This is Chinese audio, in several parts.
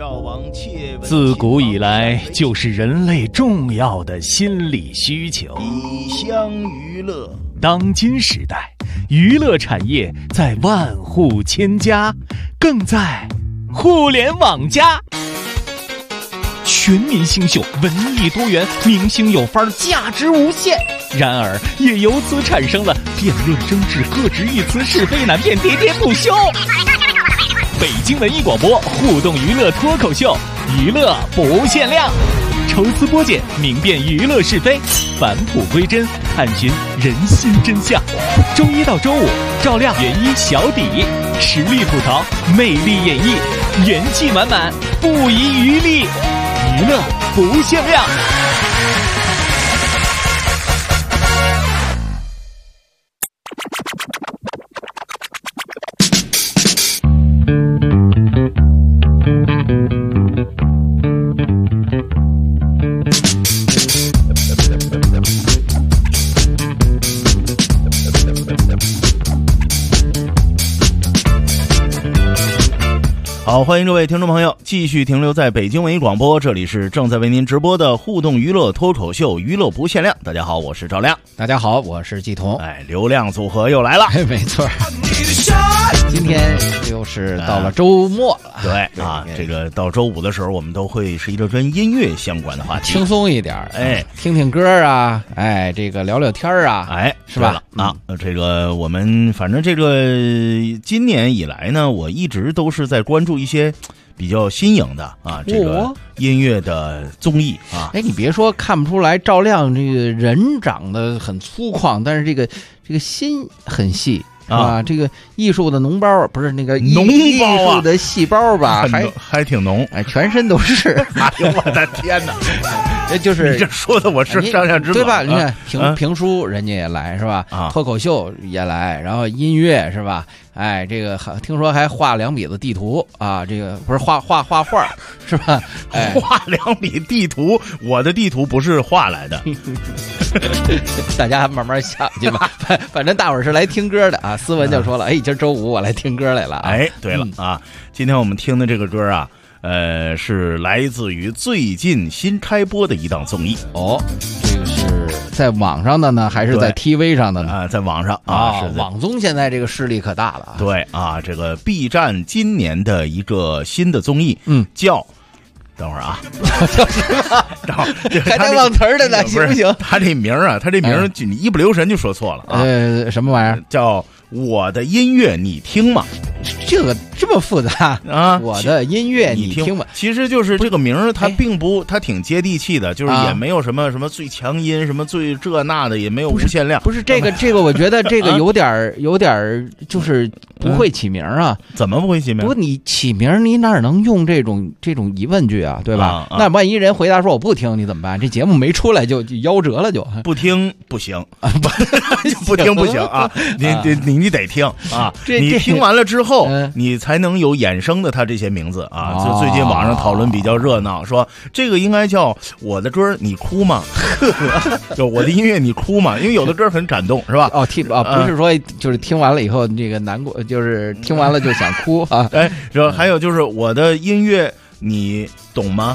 自古以来就是人类重要的心理需求。 以乡娱乐， 当今时代，娱乐产业在万户千家，更在互联网加。全民新秀，文艺多元，明星有范儿，价值无限。然而，也由此产生了辩论争执、各执一词、是非难辨、喋喋不休。北京文艺广播互动娱乐脱口秀，娱乐不限量，抽丝剥茧，明辨娱乐是非，返璞归真，探寻人心真相。周一到周五，照亮原一小底，实力吐槽，魅力演绎，元气满满，不遗余力，娱乐不限量。 好，欢迎各位听众朋友继续停留在北京文艺广播，这里是正在为您直播的互动娱乐脱口秀，娱乐不限量。大家好，我是赵亮。 大家好，我是季彤。 流量组合又来了。 没错，今天又是到了周末了。 对啊，这个到周五的时候，我们都会是一个跟音乐相关的话题， 轻松一点，听听歌啊，这个聊聊天啊，是吧？ 这个我们反正这个今年以来呢，我一直都是在关注一些比较新颖的这个音乐的综艺啊。 你别说看不出来，赵亮这个人长得很粗犷，但是这个心很细。啊，这个艺术的脓包不是那个脓包艺术的细胞吧， 还挺浓， 全身都是。 哎呦我的天哪！ 就是你这说的我是上下之对吧？你看评书人家也来是吧？脱口秀也来，然后音乐是吧？这个听说还画2笔的地图啊，这个不是画画是吧？ 画2笔地图，我的地图不是画来的。 大家慢慢想去吧，反正大伙儿是来听歌的啊。思文就说了，今儿周五我来听歌来了。 对了今天我们听的这个歌啊，是来自于最近新开播的一档综艺。 这个是在网上的呢，还是在 TV 上的呢？ 在网上网综现在这个势力可大了。 对这个 B 站今年的一个新的综艺，叫。等会儿啊， 还带忘词儿的呢，行不行？ 他这名啊，你一不留神就说错了啊。 什么玩意儿？ 叫我的音乐你听吗？ 这个这么复杂啊！我的音乐你听吗？ 其实就是这个名儿，它并不，它挺接地气的，就是也没有什么最强音，什么最这那的，也没有无限量。 不是这个，我觉得这个有点就是不会起名啊。 怎么不会起名？ 不，你起名你哪能用这种疑问句啊，对吧？那万一人回答说我不听，你怎么办？这节目没出来就夭折了，就不听不行，不听不行啊！你得听啊！你听完了之后，你才能有衍生的他这些名字啊。就最近网上讨论比较热闹，说这个应该叫我的歌你哭吗？就我的音乐你哭吗？因为有的歌很感动，是吧？ 不是说就是听完了以后这个难过，就是听完了就想哭啊。 还有就是我的音乐你懂吗？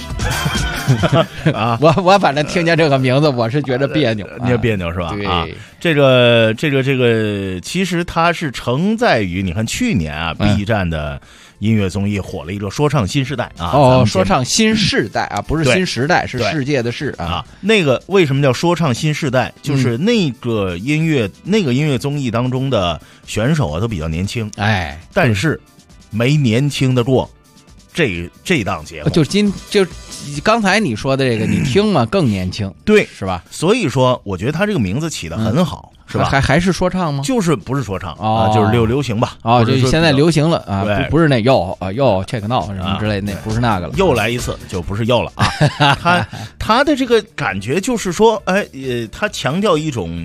我反正听见这个名字，我是觉得别扭， 你别扭是吧？ 对， 这个，其实它是承载于你看去年B 站的音乐综艺火了一个说唱新时代说唱新世代不是新时代，是世界的世啊。 那个为什么叫说唱新世代？就是那个音乐综艺当中的选手都比较年轻，但是没年轻的过。这档节目就刚才你说的这个，你听吗？更年轻， 对， 是吧？ 所以说，我觉得他这个名字起得很好，是吧？ 还是说唱吗？ 就是不是说唱就是流行吧？ 就现在流行了啊，不是那check now 什么之类的，那不是那个了。 又来一次，就不是又了啊！他的这个感觉就是说，他强调一种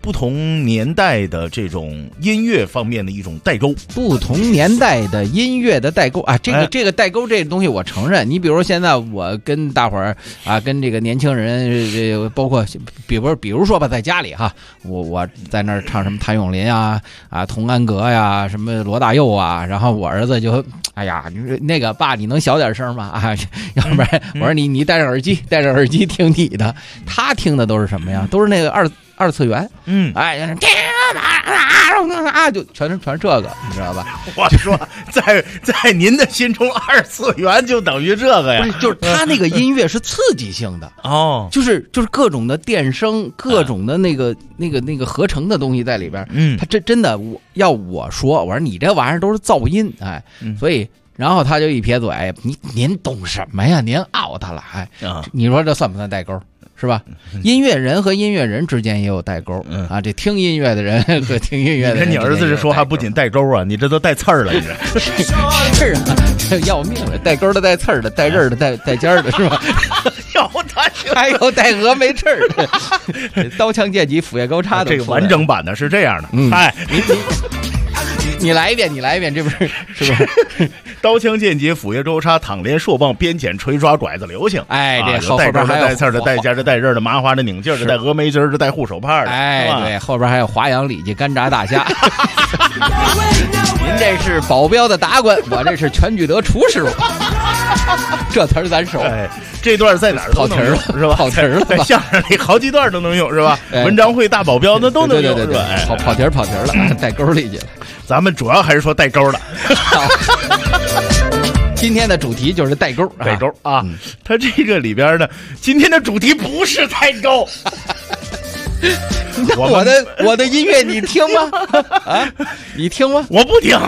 不同年代的这种音乐方面的一种代沟。 不同年代的音乐的代沟啊，这个代沟这个东西我承认。你比如现在我跟大伙儿啊，跟这个年轻人，包括比如说吧，在家里哈，我在那儿唱什么谭咏麟啊、童安格呀、什么罗大佑啊，然后我儿子就哎呀，那个爸，你能小点声吗？啊，要不然我说你戴着耳机听你的，他听的都是什么呀？都是那个二次元，哎，就全是这个，你知道吧？ 我说，在您的心中，二次元就等于这个呀？ 不是，就是他那个音乐是刺激性的哦， 就是各种的电声，各种的那个合成的东西在里边。他真的，我说你这玩意儿都是噪音，哎，所以。然后他就一撇嘴，您懂什么呀？您 out 了，哎，你说这算不算代沟？是吧？音乐人和音乐人之间也有代沟，这听音乐的人和听音乐的人。 你儿子这说话不仅代沟啊，你这都带刺儿了，你这是啊，这要命了，带钩的、带刺儿的、带刃儿的、带尖儿的，是吧？还有带峨眉刺儿的，刀枪剑戟斧钺钩叉的。 这个完整版的是这样的，哎， 你来一遍，这不是刀枪剑戟斧钺钩叉躺连硕棒鞭锏锤抓拐子流星。 哎，这后边还有带刺的、带尖的、带刃的、麻花的、拧劲的、带峨眉筋的、带护手帕的。 哎，对，后边还有华阳里脊、干炸大虾。您这是保镖的达官，我这是全聚德厨师傅。这词儿咱熟。 哎，这段在哪儿都能用，是吧？ 跑题了， 在相声里好几段都能用，是吧？文章会、大保镖那都能用， 对，跑题了，带沟里去了。 咱们主要还是说带沟的。 今天的主题就是代沟， 啊！它这个里边呢，今天的主题不是代沟。 我的音乐你听吗？啊，你听吗？ 我不听。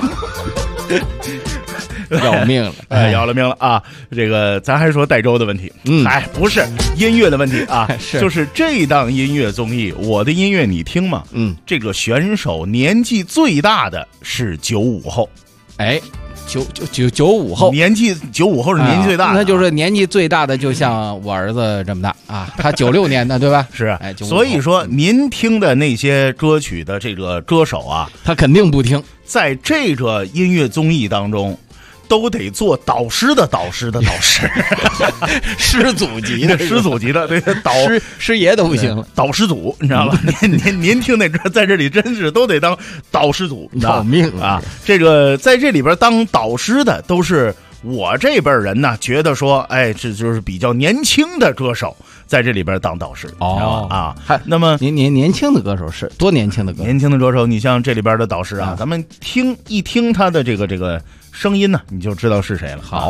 要命了， 要了命了啊！这个咱还说代沟的问题，不是音乐的问题啊，就是这档音乐综艺《我的音乐你听吗》？这个选手年纪最大的是95后， 哎。95后， 年纪95后是年纪最大的， 那就是年纪最大的，就像我儿子这么大啊，他96年的，对吧？ 是，哎，所以说您听的那些歌曲的这个歌手啊， 他肯定不听， 在这个音乐综艺当中。都得做导师的导师， 师祖级的， 对， 师爷都不行了， 导师组，你知道吧？您听那歌，在这里真是都得当导师组， 要命啊！这个在这里边当导师的都是我这辈人呢，觉得说，哎，这就是比较年轻的歌手在这里边当导师那么年轻的歌手是多年轻的歌手？ 年轻的歌手，你像这里边的导师啊，咱们一听他的这个声音呢，你就知道是谁了。 好。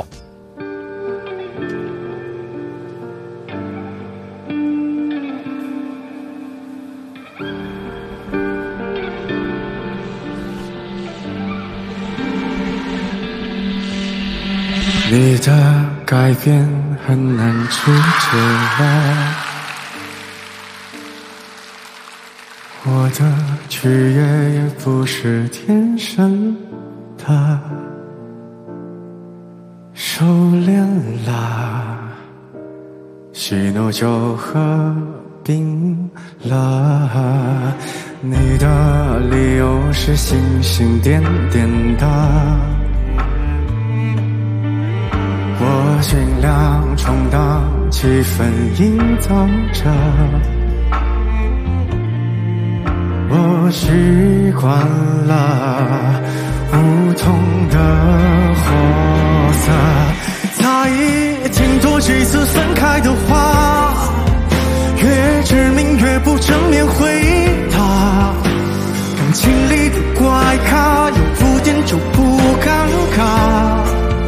你的改变很难拒绝我，我的取悦也不是天生的，收敛了，喜怒就合并了，你的理由是星星点点的，我尽量充当气氛营造者，我习惯了不同的货色，在意听多几次分开的话，越致命越不正面回答，感情里的怪咖有污点就不尴尬，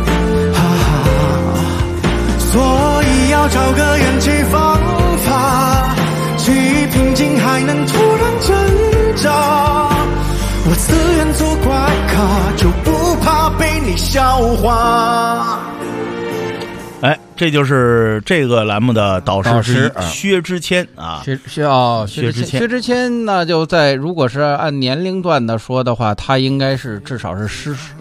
所以要找个演技方法，既平静还能突然挣扎，我自愿做怪咖，就不怕被你笑话。 哎，这就是这个栏目的导师薛之谦啊， 薛之谦，那就在如果是按年龄段的说的话，他应该是至少是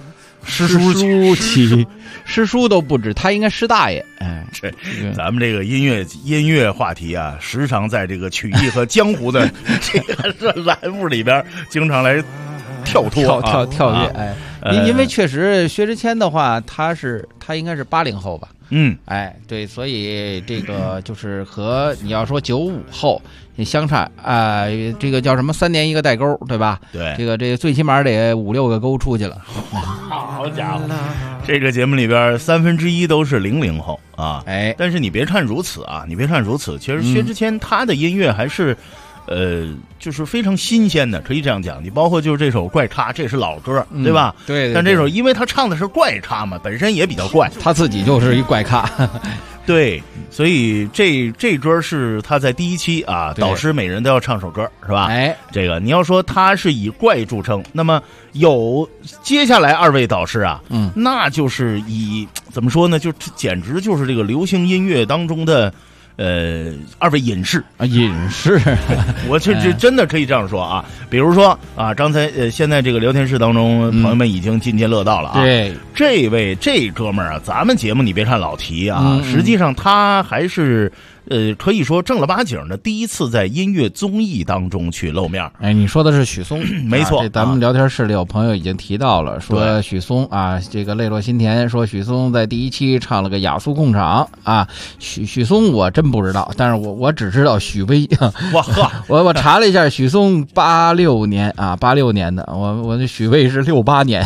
师叔期，师叔都不止，他应该师大爷。哎， 这咱们这个音乐话题啊，时常在这个曲艺和江湖的这个栏目里边经常来跳跃。 哎，因为确实薛之谦的话，他应该是80后吧。哎，对，所以这个就是和你要说95后你相差啊，这个叫什么3年一个代沟，对吧？ 对， 这个最起码得5、6个沟出去了。 好家伙，这个节目里边1/3都是00后啊。 哎， 但是你别看如此啊，其实薛之谦他的音乐还是。就是非常新鲜的，可以这样讲。你包括就是这首怪咖，这是老歌，对吧？ 对。 但这首因为他唱的是怪咖嘛，本身也比较怪， 他自己就是一怪咖。 对，所以这歌是他在第1期啊，导师每人都要唱首歌，是吧？ 哎， 这个你要说他是以怪著称，那么有接下来2位导师啊，那就是以怎么说呢？就简直就是这个流行音乐当中的。2位隐士啊，隐士， 我这真的可以这样说啊。比如说啊，刚才现在这个聊天室当中，朋友们已经津津乐道了啊。 对， 这哥们儿啊，咱们节目你别看老提啊，实际上他还是可以说正儿八经的第一次在音乐综艺当中去露面。 哎，你说的是许嵩， 没错。 这咱们聊天室里有朋友已经提到了，说许嵩啊，这个泪落心田，说许嵩在第1期唱了个雅俗共赏啊。许嵩我真不知道，但是我只知道许巍。 哇呵， 我查了一下，许嵩86年啊，86年的，我的许巍是68年。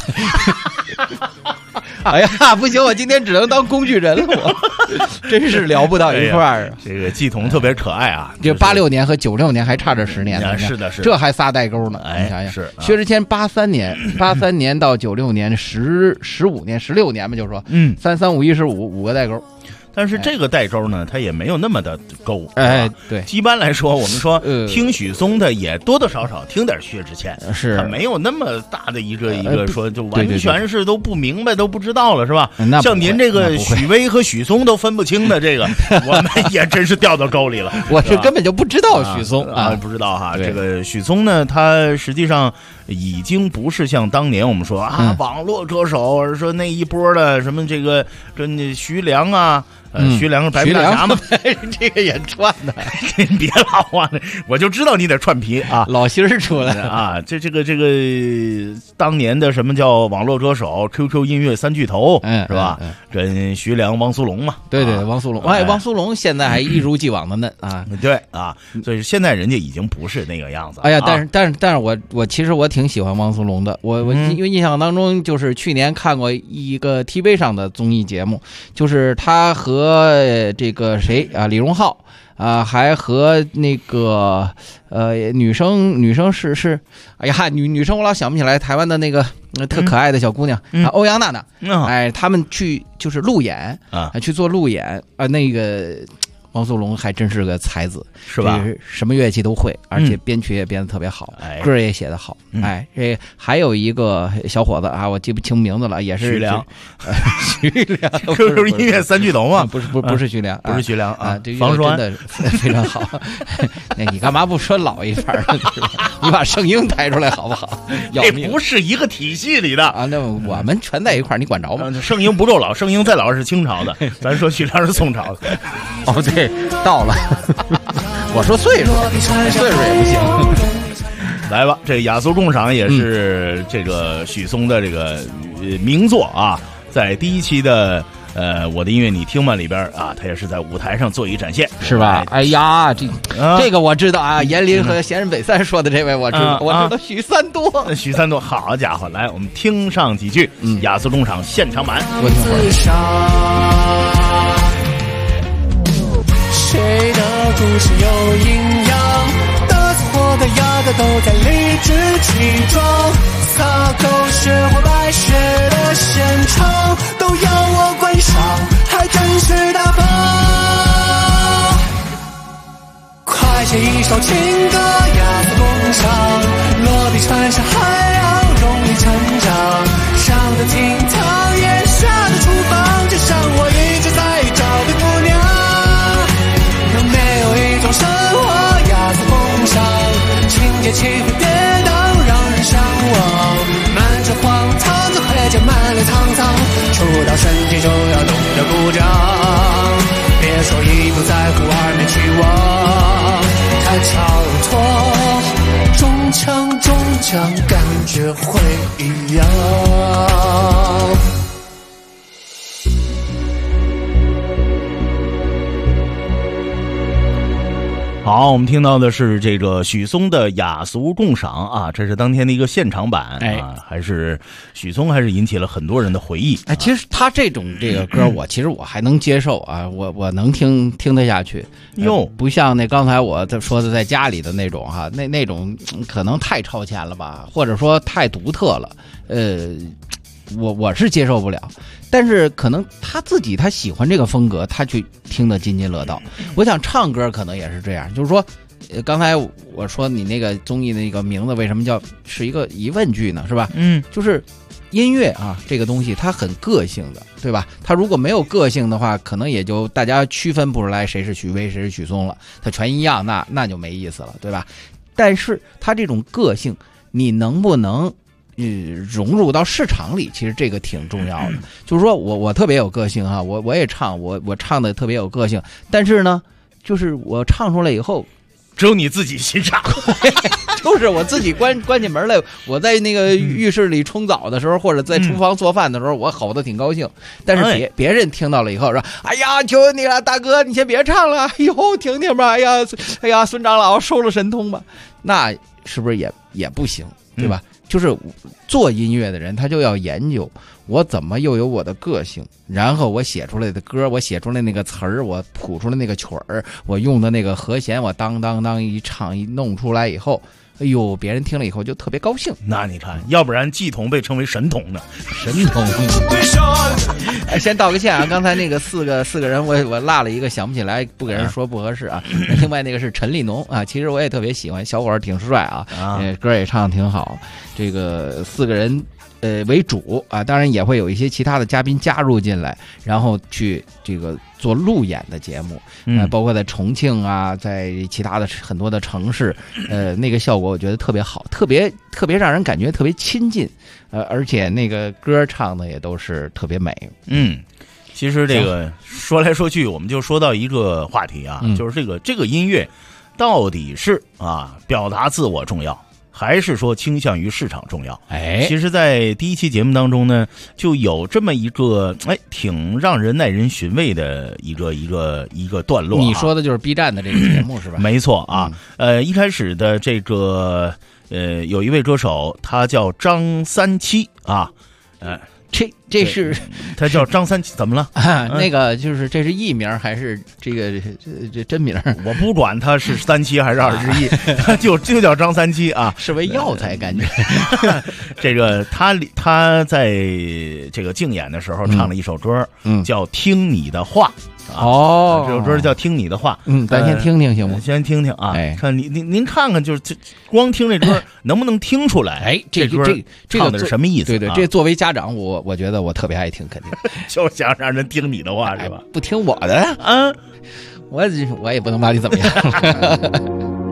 哎呀，不行，我今天只能当工具人了，我真是聊不到一块儿啊。 这个季彤特别可爱啊， 这86年和96年还差着10年呢。 是的， 这还仨代沟呢。 哎， 你想想， 是薛之谦83年到96年15年16年嘛，就是说，3、3、5、1、15，5个代沟。 但是这个代沟呢，它也没有那么的沟。 哎，对， 一般来说，我们说听许嵩的也多多少少听点薛之谦， 是他没有那么大的一个说就完全是都不明白都不知道了，是吧？像您这个许巍和许嵩都分不清的这个，我们也真是掉到沟里了。 我是根本就不知道许嵩啊，不知道哈。这个许嵩呢，他实际上已经不是像当年我们说啊网络歌手，说那一波的什么这个跟徐良啊。徐良是白皮大侠嘛， 这个也串的， 别老啊！我就知道你得串皮啊， 老心儿出来啊！这个当年的什么叫网络歌手 ，QQ 音乐3巨头，是吧？跟徐良、汪苏泷嘛， 对，汪苏泷，哎，汪苏泷现在还一如既往的嫩啊， 对啊，所以现在人家已经不是那个样子。 哎呀，但是我其实我挺喜欢汪苏泷的，我因为印象当中就是去年看过一个 TV 上的综艺节目，就是他和这个谁啊，李荣浩啊，还和那个女生是，哎呀，女生我老想不起来，台湾的那个特可爱的小姑娘啊，欧阳娜娜，哎，他们去就是路演啊，去做路演啊，那个。汪苏泷还真是个才子， 是吧？ 什么乐器都会，而且编曲也编得特别好，歌也写得好。哎，这还有一个小伙子啊，我记不清名字了，也是徐良。 徐良 ，QQ 音乐3巨头嘛？ 不是徐良， 不是徐良啊， 这房栓真的非常好。你干嘛不说老一番呢？你把圣婴抬出来好不好？ 这不是一个体系里的啊。那我们全在一块儿，你管着吗？ 圣婴不够老，圣婴再老是清朝的，咱说徐良是宋朝的。 哦，对。到了，我说岁数也不行。 来吧，这雅俗共赏也是这个许嵩的这个名作啊，在第1期的我的音乐你听吗里边啊，他也是在舞台上做一展现， 是吧？哎呀，这个我知道啊，严林和闲人北三说的这位我知道，我知道许三多， 许三多，好家伙，来我们听上几句雅俗共赏现场版。 我听会儿。 谁的故事有营养？得罪或得压的都在理直气壮，撒狗血或白血的现场都要我观赏，还真是大方。快写一首情歌，雅俗共赏，落地穿上海洋，容易成长。上得厅堂檐，下的厨房，就像我一直在找的姑娘。生活雅俗共赏，情节起伏跌宕，让人向往。满城荒唐的黑键满了堂。 场感觉会一样。 好，我们听到的是这个许嵩的雅俗共赏啊，这是当天的一个现场版啊，还是许嵩还是引起了很多人的回忆。 哎，其实他这种这个歌，其实我还能接受啊，我能听得下去。 哟， 不像那刚才我说的在家里的那种哈，那种可能太超前了吧，或者说太独特了，我是接受不了。但是可能他自己他喜欢这个风格，他去听得津津乐道。我想唱歌可能也是这样，就是说，刚才我说你那个综艺的那个名字为什么是一个疑问句呢？是吧？就是音乐啊，这个东西它很个性的，对吧？它如果没有个性的话，可能也就大家区分不出来谁是许巍谁是许嵩了。它全一样，那就没意思了，对吧？但是它这种个性，你能不能融入到市场里，其实这个挺重要的。就是说我特别有个性哈，我也唱，我唱的特别有个性，但是呢，就是我唱出来以后， 只有你自己欣赏。 就是我自己关进门来，我在那个浴室里冲澡的时候，或者在厨房做饭的时候，我吼得挺高兴。但是别人听到了以后说：“哎呀，求你了，大哥，你先别唱了，以后听听吧。哎呀，孙长老收了神通吧。”那是不是也不行，对吧？就是做音乐的人，他就要研究我怎么又有我的个性，然后我写出来的歌，我写出来那个词儿，我谱出来那个曲儿，我用的那个和弦，我当当当一唱一弄出来以后，哎呦，别人听了以后就特别高兴。 那你看，要不然季童被称为神童呢？ 神童。先道个歉啊，刚才那个四个人我落了一个，想不起来，不给人说不合适啊。另外那个是陈立农啊，其实我也特别喜欢，小伙儿挺帅啊，歌也唱得挺好。这个4个人为主啊，当然也会有一些其他的嘉宾加入进来，然后去这个做路演的节目，包括在重庆啊，在其他的很多的城市，那个效果我觉得特别好，特别让人感觉特别亲近，而且那个歌唱的也都是特别美。 其实这个说来说去，我们就说到一个话题啊，就是这个音乐到底是表达自我重要，还是说倾向于市场重要？其实在第一期节目当中呢，就有这么一个挺让人耐人寻味的一个段落。 你说的就是 B 站的这个节目是吧？ 没错啊，一开始的这个有一位歌手，他叫张三七啊， 这是他叫张三七，怎么了？ 那个就是这是艺名还是这真名？ 我不管他是37还是21，他就叫张三七啊， 是为药材感觉。 这个他在这个竞演的时候唱了一首歌，叫《听你的话》。这首歌叫《听你的话》。 咱先听听行吗？ 先听听啊，看您看看，就是光听这歌能不能听出来？这歌唱的是什么意思？ 对，这作为家长，我觉得我特别爱听，肯定就想让人听你的话是吧？ 不听我的啊，我也不能把你怎么样。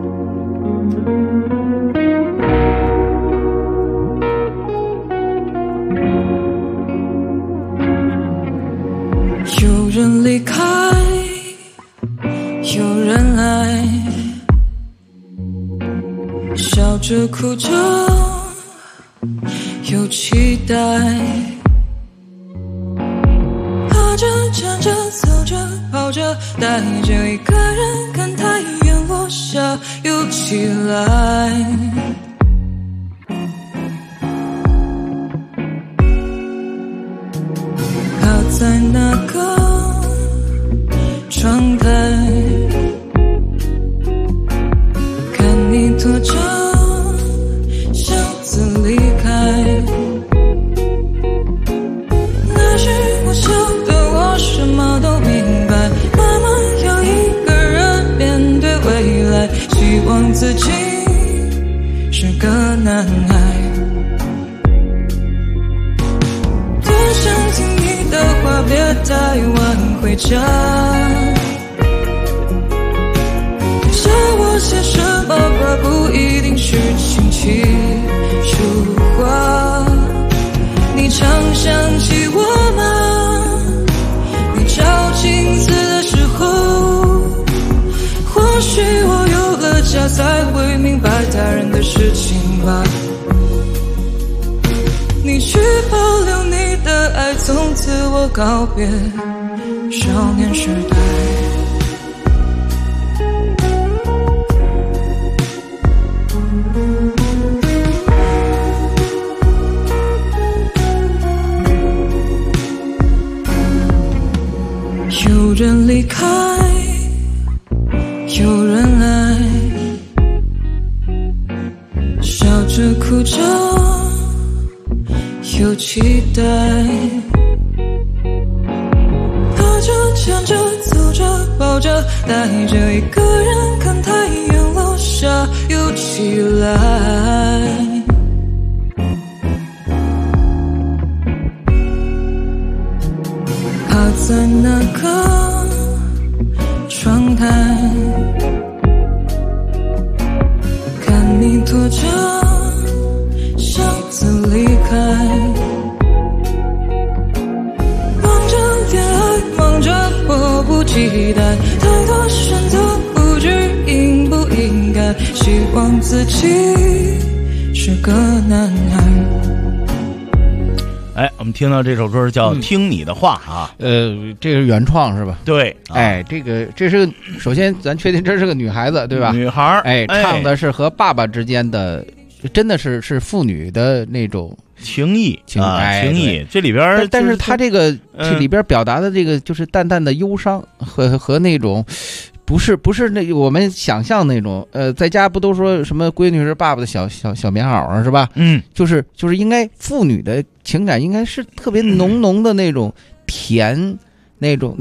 有人离开，有人来，笑着哭着，有期待，爬着站着走着跑着，带着一个人看太阳落下又起来。靠在那个窗台，看你拖着箱子离开。那时我晓得我什么都明白，慢慢要一个人面对未来，希望自己是个男孩。多想听你的话，别太晚回家。叫我写什么歌，不一定是琴棋书画。你常想起我吗？你照镜子的时候，或许我有了家，才会明白他人的事情吧。 爱，从此我告别少年时代。有人离开，有人来，笑着哭着有期待，爬着抢着走着抱着带着一个人看太阳落下又起来，趴在那个窗台，看你拖着箱子离开，忙着恋爱，忙着迫不及待，太多选择不知应不应该，希望自己是个男孩。 哎，我们听到这首歌叫《听你的话》啊， 这个原创是吧？ 对， 哎，这是个，首先咱确定这是个女孩子对吧？ 女孩， 哎，唱的是和爸爸之间的，真的是父女的那种情谊，情谊。这里边， 但是他这个这里边表达的这个就是淡淡的忧伤和那种。不是那我们想象那种，在家不都说什么闺女是爸爸的小棉袄啊，是吧？就是应该父女的情感应该是特别浓的那种甜，那种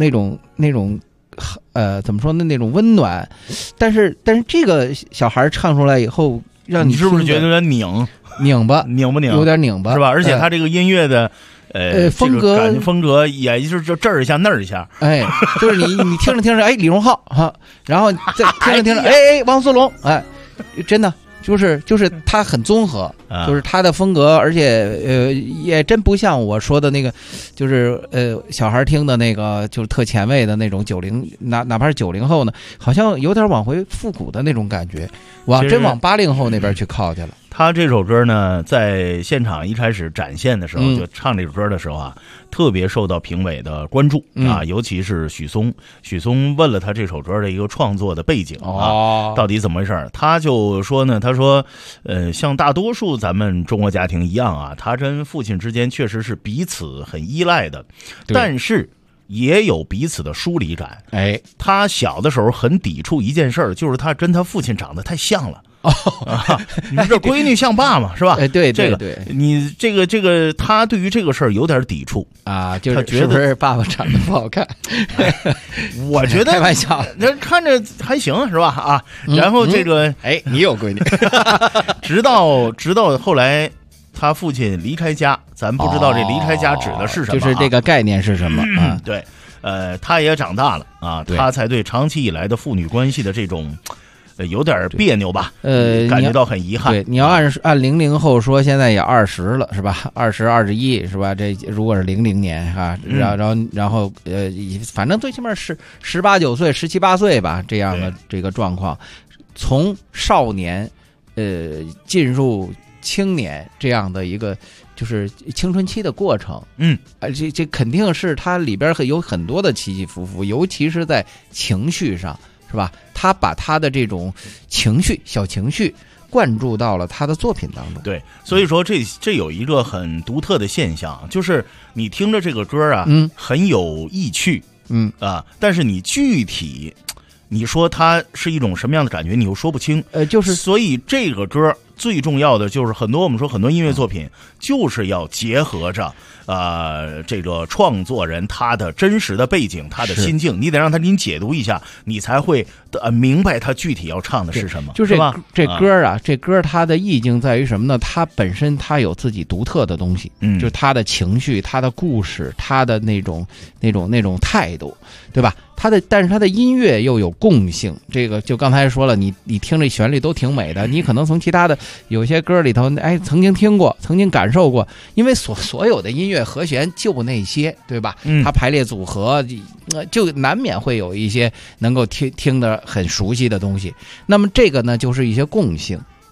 怎么说呢？那种温暖。但是这个小孩唱出来以后，让你是不是觉得有点拧巴？ 有点拧巴， 是吧？而且他这个音乐的。 风格也就是这儿一下那儿一下， 哎，就是你听着，哎，李荣浩哈，然后再听着，哎，汪苏泷，哎，真的就是他很综合，就是他的风格，而且也真不像我说的那个，就是小孩听的那个就是特前卫的那种90，哪怕是90后呢，好像有点往回复古的那种感觉，真往80后那边去靠去了。 他这首歌呢，在现场一开始展现的时候，就唱这首歌的时候啊，特别受到评委的关注啊，尤其是许嵩问了他这首歌的一个创作的背景啊，到底怎么回事？他就说呢，他说，像大多数咱们中国家庭一样啊，他跟父亲之间确实是彼此很依赖的，但是也有彼此的疏离感。哎，他小的时候很抵触一件事儿，就是他跟他父亲长得太像了。你这闺女像爸嘛，是吧？ 哎，对， 你这个，他对于这个事儿有点抵触啊，就是他觉得是不是爸爸长得不好看？ 我觉得开玩笑， 那看着还行，是吧？啊，然后这个， 哎，你有闺女， 直到后来他父亲离开家，咱不知道这离开家指的是什么， 就是这个概念是什么啊？ 对，他也长大了啊，他才对长期以来的父女关系的这种。有点别扭吧？感觉到很遗憾。 对，你要按00后说，现在也20了，是吧？20、21是吧？这如果是00年哈，然后反正最起码是18、9岁、17、18岁吧，这样的这个状况，从少年进入青年这样的一个就是青春期的过程。这肯定是它里边有很多的起起伏伏，尤其是在情绪上。是吧？他把他的这种小情绪灌注到了他的作品当中。 对，所以说这有一个很独特的现象，就是你听着这个歌啊，很有意趣，但是你具体你说它是一种什么样的感觉，你又说不清。 就是所以这个歌最重要的就是我们说很多音乐作品就是要结合着这个创作人他的真实的背景，他的心境，你得让他给你解读一下，你才会明白他具体要唱的是什么。 就是这歌啊，这歌它的意境在于什么呢？它本身它有自己独特的东西，就是他的情绪、他的故事、他的那种态度，对吧？但是它的音乐又有共性，这个就刚才说了，你听这旋律都挺美的，你可能从其他的有些歌里头，哎，曾经听过，曾经感受过，因为所有的音乐和弦就那些，对吧？它排列组合就难免会有一些能够听得很熟悉的东西。那么这个呢，就是一些共性。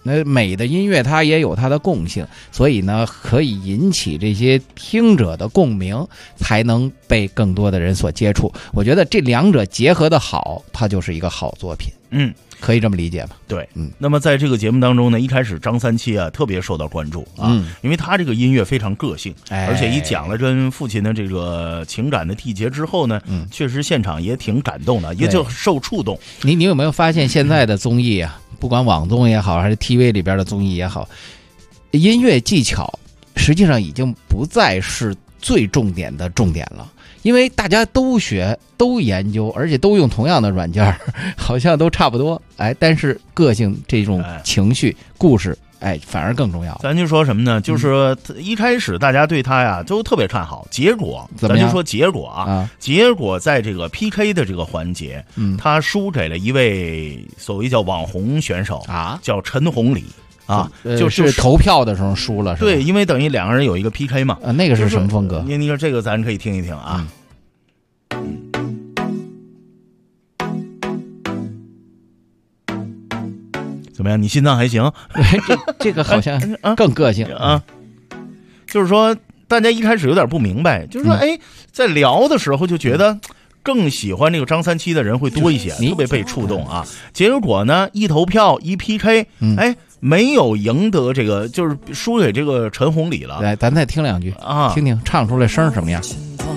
那美的音乐它也有它的共性，所以呢可以引起这些听者的共鸣，才能被更多的人所接触。我觉得这两者结合的好，它就是一个好作品。可以这么理解吗？ 对，那么在这个节目当中呢，一开始张三七啊特别受到关注啊，因为他这个音乐非常个性，而且一讲了跟父亲的这个情感的缔结之后呢，确实现场也挺感动的，也就受触动。 你有没有发现现在的综艺啊，不管网综也好，还是 TV 里边的综艺也好，音乐技巧实际上已经不再是最重点的重点了。因为大家都学都研究，而且都用同样的软件，好像都差不多，但是个性这种情绪故事反而更重要。 咱就说什么呢，就是说一开始大家对他呀都特别看好，结果咱就说结果啊，结果在这个 PK 的这个环节，他输给了一位所谓叫网红选手啊，叫陈红礼。 就是投票的时候输了，是吧？ 对，因为等于两个人有一个 PK 嘛。 那个是什么风格？ 你说这个咱可以听一听啊。怎么样？你心脏还行？ 这个好像更个性啊。 就是说，大家一开始有点不明白，就是说，在聊的时候就觉得更喜欢这个张三七的人会多一些，特别被触动啊。结果呢，一投票一 PK，没有赢得这个，就是输给这个陈红礼了。 来，咱再听两句啊，听听唱出来声什么样。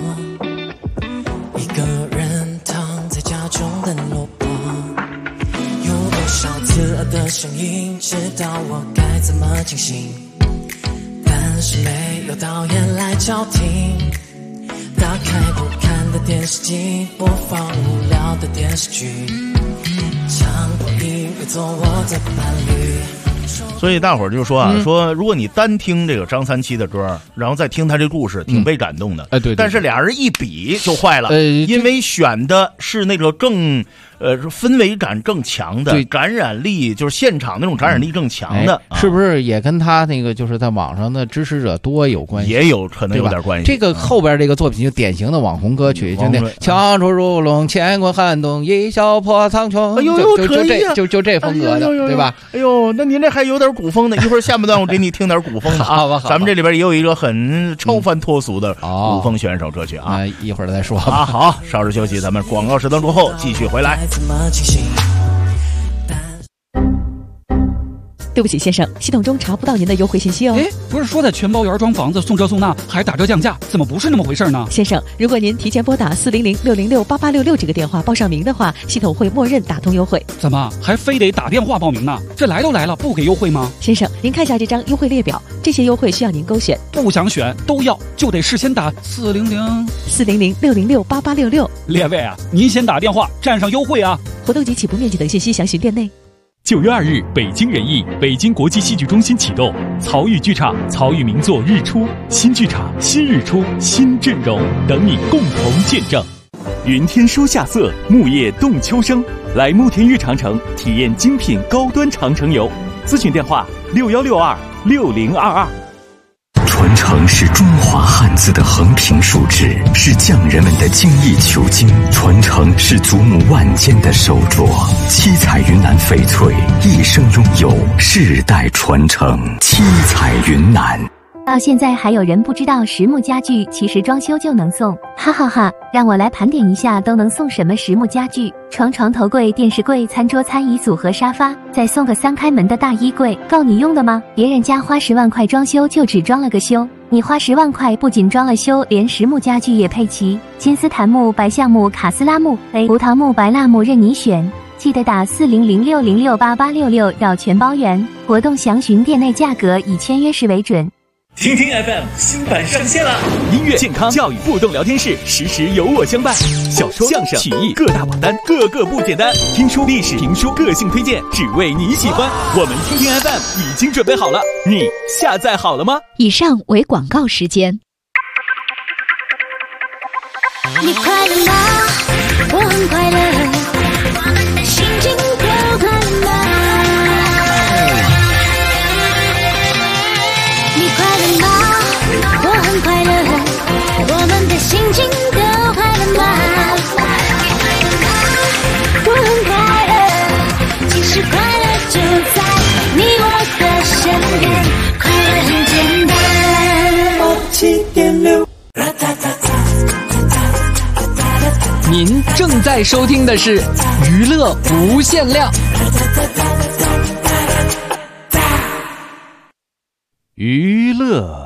一个人躺在家中的落魄，有多少刺耳的声音，知道我该怎么进行，但是没有导演来叫停。打开不看的电视机，播放无聊的电视剧，强迫音乐做我的伴侣。 所以大伙儿就说啊，说如果你单听这个张三七的歌，然后再听他这故事，挺被感动的。 对。 但是俩人一比就坏了，因为选的是那个更氛围感更强的，感染力就是现场那种感染力更强的， 是不是也跟他那个就是在网上的支持者多有关系？ 也有可能有点关系。 这个后边这个作品就典型的网红歌曲，就那枪出如龙，乾坤撼动，一笑破苍穹，就这风格的，对吧？ 哎呦，那您这还有点古风的，一会儿下半段我给你听点古风的啊。 咱们这里边也有一个很超凡脱俗的古风选手歌曲啊， 一会儿再说啊。好，稍事休息，咱们广告时段过后继续回来。 对不起，先生，系统中查不到您的优惠信息哦。 不是说在全包圆装房子送这送那还打折降价，怎么不是那么回事呢？ 先生，如果您提前拨打400-606-8866这个电话报上名的话，系统会默认打通优惠。 怎么还非得打电话报名呢？这来都来了，不给优惠吗？ 先生，您看一下这张优惠列表，这些优惠需要您勾选。 不想选都要，就得事先打 400-606-8866。 列位啊，您先打电话占上优惠啊！ 活动及起步面积等信息详询店内。 9月2日，北京人艺北京国际戏剧中心启动曹禺剧场曹禺名作日出新剧场新日出新阵容，等你共同见证。云天书夏色，木叶动秋声，来慕田峪长城体验精品高端长城游。咨询电话61626022。 传承是中华汉字的横平竖直，是匠人们的精益求精；传承是祖母万间的手镯。七彩云南翡翠一生拥有，世代传承。七彩云南。 到现在还有人不知道实木家具其实装修就能送，哈哈哈！让我来盘点一下都能送什么实木家具：床、头柜、电视柜、餐桌、餐椅组合、沙发，再送个3开门的大衣柜，够你用的吗？别人家花10万块装修就只装了个修，你花10万块不仅装了修，连实木家具也配齐，金丝檀木、白橡木、卡斯拉木、葡萄木、白蜡木任你选。记得打400-606-8866绕全包圆，活动详询店内价格，以签约时为准。 听听 FM 新版上线了，音乐、健康、教育、互动聊天室，时时有我相伴。小说、相声、曲艺各大榜单，个个不简单。听书、历史、评书，个性推荐，只为你喜欢。我们听听 FM 已经准备好了，你下载好了吗？ 以上为广告时间。 你快乐吗？我很快乐，我们的心情都快乐吗？你快乐吗？我很快乐，我们的心情都快乐吗？我很快乐，其实快乐就在你我在收听的是娱乐无限量。 娱乐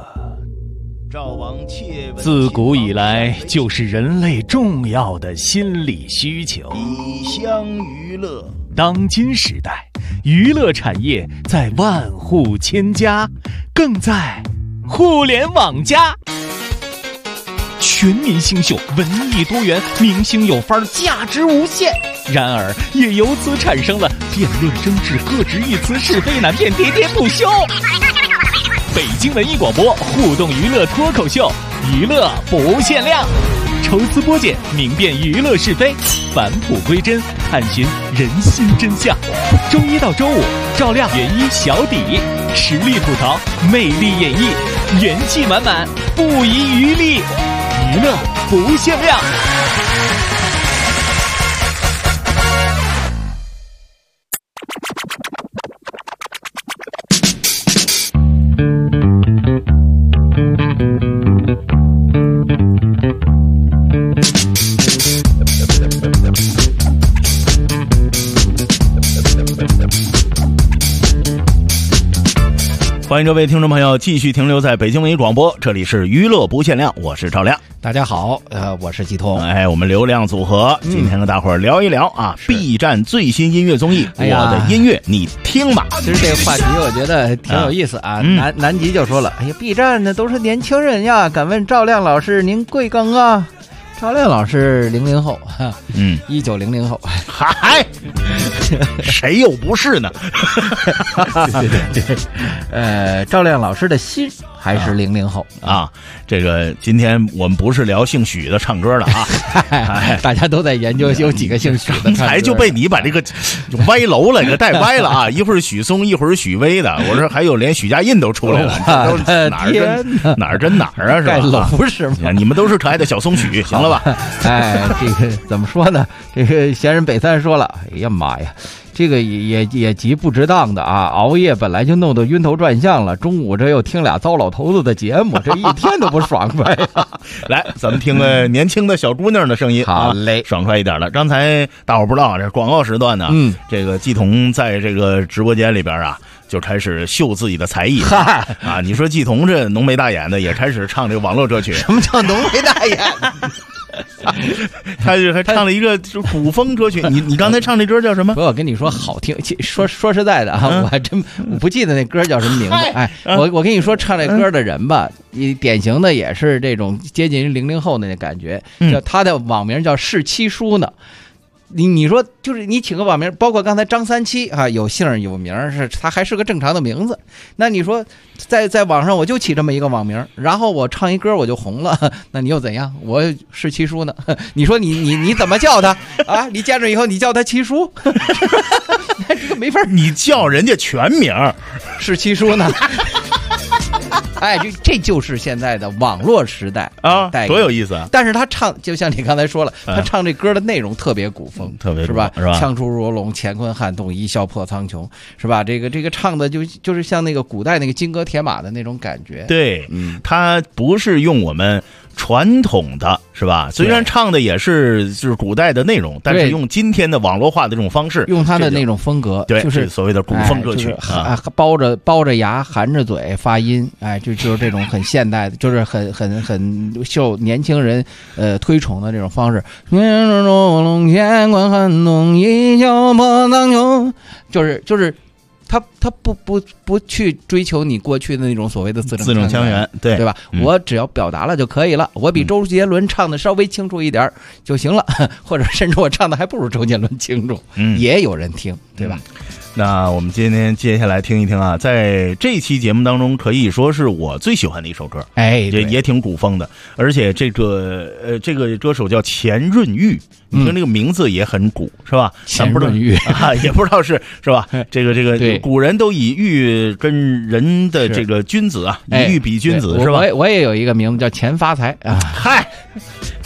自古以来就是人类重要的心理需求。 以相娱乐， 当今时代，娱乐产业在万户千家，更在互联网加。全民星秀，文艺多元，明星有范儿，价值无限。然而，也由此产生了辩论争执、各执一词、是非难辨、喋喋不休。北京文艺广播互动娱乐脱口秀，娱乐不限量，抽丝剥茧，明辨娱乐是非，返璞归真，探寻人心真相。周一到周五，照亮原一小底，实力吐槽，魅力演绎，元气满满，不遗余力，娱乐不限量。 欢迎各位听众朋友继续停留在北京文艺广播，这里是娱乐不限量，我是赵亮。 大家好，我是季彤。 我们流量组合今天跟大伙儿聊一聊啊，B 站最新音乐综艺《我的音乐你听吧》。 其实这个话题我觉得挺有意思啊。南极就说了，哎呀 ，B 站呢都是年轻人呀，敢问赵亮老师您贵庚啊？赵亮老师00后，1900后， 嗨，谁又不是呢？ 对，赵亮老师的心还是00后啊。这个今天我们不是聊姓许的唱歌的啊， 大家都在研究有几个姓许的唱歌。 刚才就被你把这个歪楼了，给带歪了啊！一会儿许嵩，一会儿许巍的，我说还有连许家印都出来了，都哪儿真哪儿啊？是吧？ 楼是吗？ 你们都是可爱的小松许，行了吧？ 哎，这个怎么说呢？这个闲人北三说了，哎呀妈呀！这个也极不值当的啊！熬夜本来就弄得晕头转向了，中午这又听俩糟老头子的节目，这一天都不爽快呀！ 来，咱们听个年轻的小姑娘的声音， 好嘞， 爽快一点的。刚才大伙不知道，这广告时段呢，这个季彤在这个直播间里边啊，就开始秀自己的才艺啊！你说季彤这浓眉大眼的，也开始唱这个网络歌曲。 什么叫浓眉大眼？ 他就还唱了一个古风歌曲，你刚才唱这歌叫什么？ 不，我跟你说好听，说实在的啊，我还真不记得那歌叫什么名字。哎，我跟你说，唱这歌的人吧，典型的也是这种接近于00后的那感觉，叫他的网名叫世七叔呢。你说就是你起个网名，包括刚才张三七啊，有姓有名，是他还是个正常的名字。那你说在网上我就起这么一个网名，然后我唱一歌我就红了，那你又怎样？我是七叔呢？你说你怎么叫他啊？你见着以后你叫他七叔，那这个没法。 你叫人家全名是七叔呢？哎，这就是现在的网络时代啊，多有意思啊！ 但是他唱，就像你刚才说了，他唱这歌的内容特别古风， 特别是吧？ 是吧？ 枪出如龙，乾坤撼动，一笑破苍穹，是吧？这个唱的就是像那个古代那个金戈铁马的那种感觉。 对，他不是用我们传统的，是吧？虽然唱的也是就是古代的内容，但是用今天的网络化的这种方式， 用他的那种风格， 对， 就是所谓的古风歌曲啊，包着牙，含着嘴发音，哎，就是这种很现代的，就是很受年轻人推崇的这种方式。乾坤撼动，一笑破苍穹，就是他不去追求你过去的那种所谓的字正腔圆，对吧？我只要表达了就可以了，我比周杰伦唱的稍微清楚一点就行了，或者甚至我唱的还不如周杰伦清楚，也有人听，对吧？ 那我们今天接下来听一听啊，在这期节目当中可以说是我最喜欢的一首歌， 哎， 这也挺古风的，而且这个歌手叫钱润玉，你听这个名字也很古，是吧？ 钱润玉啊，也不知道是吧？这个古人都以玉跟人的这个君子啊，以玉比君子，是吧？ 我也有一个名字叫钱发财啊， 嗨。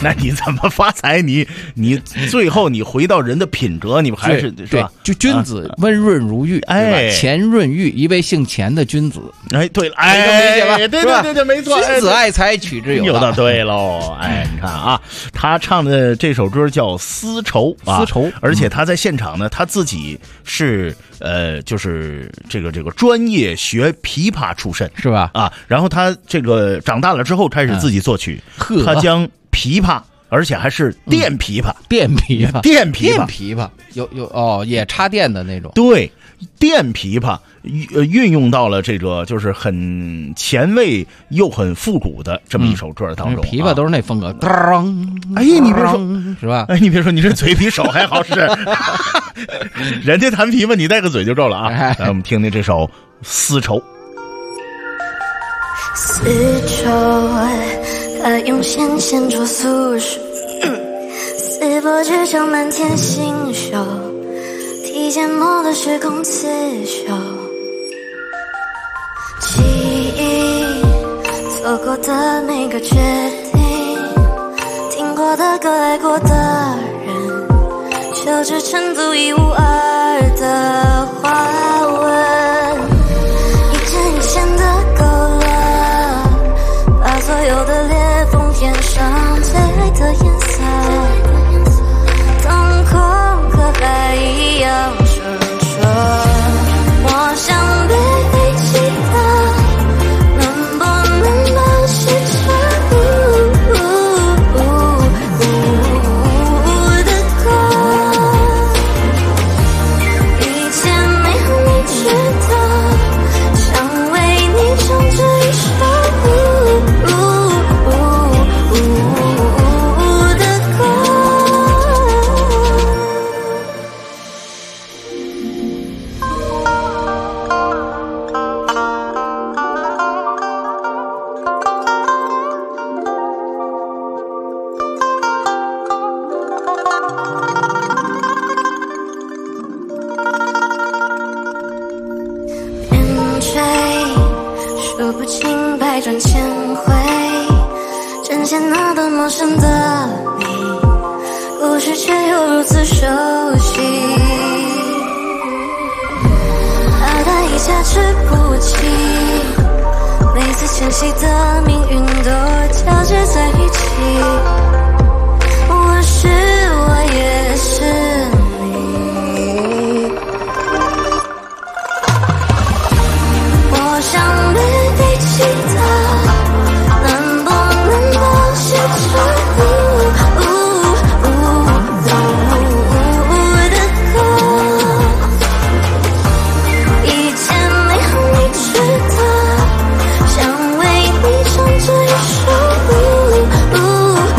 那你怎么发财？你最后你回到人的品德，你们还是是吧？ 就君子温润如玉， 哎， 钱润玉，一位姓钱的君子。 哎，对了，哎，对，没错， 君子爱财，取之有道。 对喽，哎，你看啊，他唱的这首歌叫《丝绸》啊， 丝绸， 而且他在现场呢，他自己是就是这个专业学琵琶出身， 是吧？ 啊，然后他这个长大了之后开始自己作曲，他将琵琶。而且还是电琵琶， 电琵琶有也插电的那种。 对，电琵琶运用到了这个就是很前卫又很复古的这么一首歌当中。 琵琶都是那风格， 哎，你别说， 是吧？ 哎，你别说，你这嘴比手还好使。人家弹琵琶，你带个嘴就够了啊！来，我们听听这首《丝绸》。 丝绸，它用纤线着素手，丝帛织成满天星宿，提前磨了时空刺绣。记忆做过的每个决定，听过的歌，爱过的人，就只成独一无二的花纹。一针一线的勾勒，把所有的裂缝填上最爱的颜色，瞳孔和海一样深沉。我想被飞起的，能不能把时差的歌，以前没和你知道，想为你唱这一首的歌。边吹，数不清百转千回，呈现那多陌生的你，故事却又如此熟悉。怕它一下吃不起，每次迁徙的命运都交织在一起。我是我也是你，我想被飞起的，能不能把时差的歌，以前没和你知道，想为你唱这一首的歌。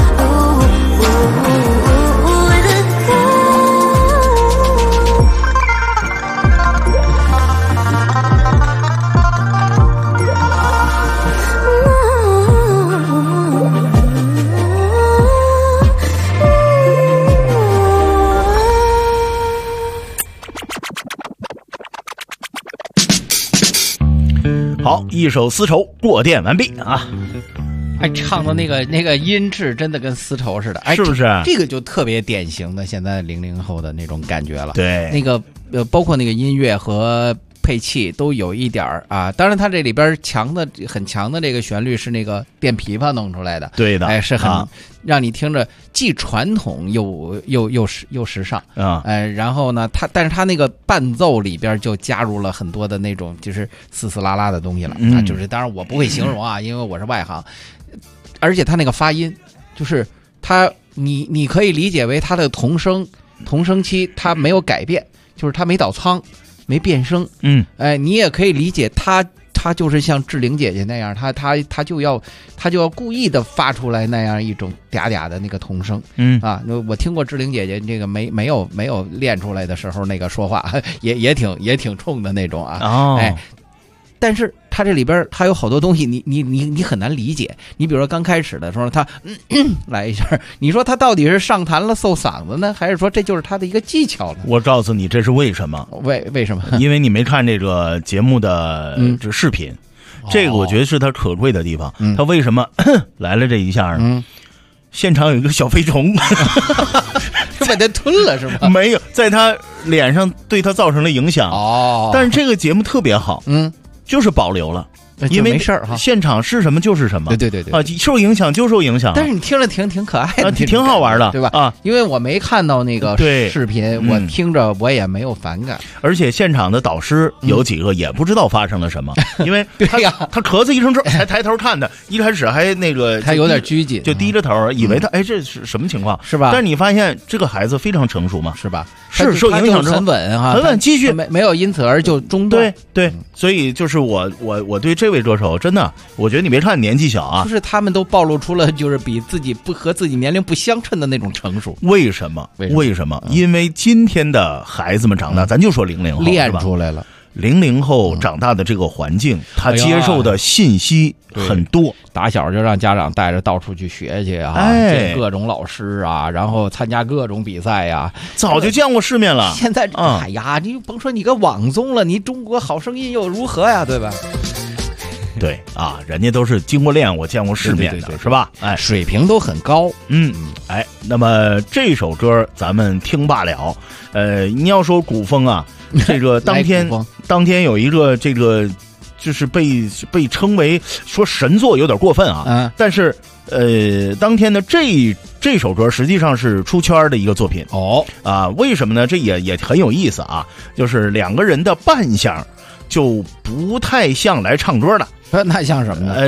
好，一首丝绸过电完毕啊！ 哎，唱的那个音质真的跟丝绸似的，哎， 是不是？ 这个就特别典型的现在00后的那种感觉了。 对， 那个包括那个音乐和配器都有一点啊，当然它这里边很强的这个旋律是那个电琵琶弄出来的， 对的， 哎，是很让你听着既传统又时尚啊， 然后呢，但是它那个伴奏里边就加入了很多的那种就是嘶嘶啦啦的东西了，啊，就是当然我不会形容啊，因为我是外行，而且它那个发音就是它你可以理解为它的同声期它没有改变，就是它没倒仓。没变声，你也可以理解他就是像志玲姐姐那样，他就要故意的发出来那样一种嗲嗲的那个童声，我听过志玲姐姐这个没有练出来的时候那个说话也挺冲的那种啊，哎。但是它这里边它有好多东西，你很难理解。你比如说刚开始的时候，他来一下，你说他到底是上弹了奏嗓子呢，还是说这就是他的一个技巧呢？ 我告诉你，这是为什么？ 为什么？ 因为你没看这个节目的这视频，这个我觉得是他可贵的地方。他为什么来了这一下呢？ 现场有一个小飞虫， 是把它吞了是吗？ 没有，在他脸上对他造成了影响。 哦， 但是这个节目特别好，就是保留了。因为没事儿哈， 现场是什么就是什么， 对啊，受影响就受影响。 但是你听着挺可爱的， 挺好玩的， 对吧？ 啊， 因为我没看到那个视频，我听着我也没有反感。 而且现场的导师有几个也不知道发生了什么，因为他咳嗽一声之后才抬头看的，一开始还那个他有点拘谨， 就低着头，以为他这是什么情况， 是吧？ 但是你发现这个孩子非常成熟嘛， 是吧？ 是受影响之后很稳哈， 很稳，继续没有因此而就中断。 对，所以就是我对这位歌手真的，我觉得你别看年纪小啊， 就是他们都暴露出了就是比自己不和自己年龄不相称的那种成熟。 为什么？因为今天的孩子们长大，咱就说00后练出来了。 00后长大的这个环境，他接受的信息很多， 打小就让家长带着到处去学去啊，见各种老师啊，然后参加各种比赛呀， 早就见过世面了。 现在哎呀，你甭说你个网综了，你中国好声音又如何呀，对吧？ 对啊，人家都是经过练，我见过世面的，是吧？哎， 水平都很高。 哎，那么这首歌咱们听罢了。你要说古风啊，这个当天有一个这个就是被称为说神作有点过分啊，但是当天的这首歌实际上是出圈的一个作品为什么呢？这也很有意思啊，就是两个人的扮相就不太像来唱歌的。 那像什么呢？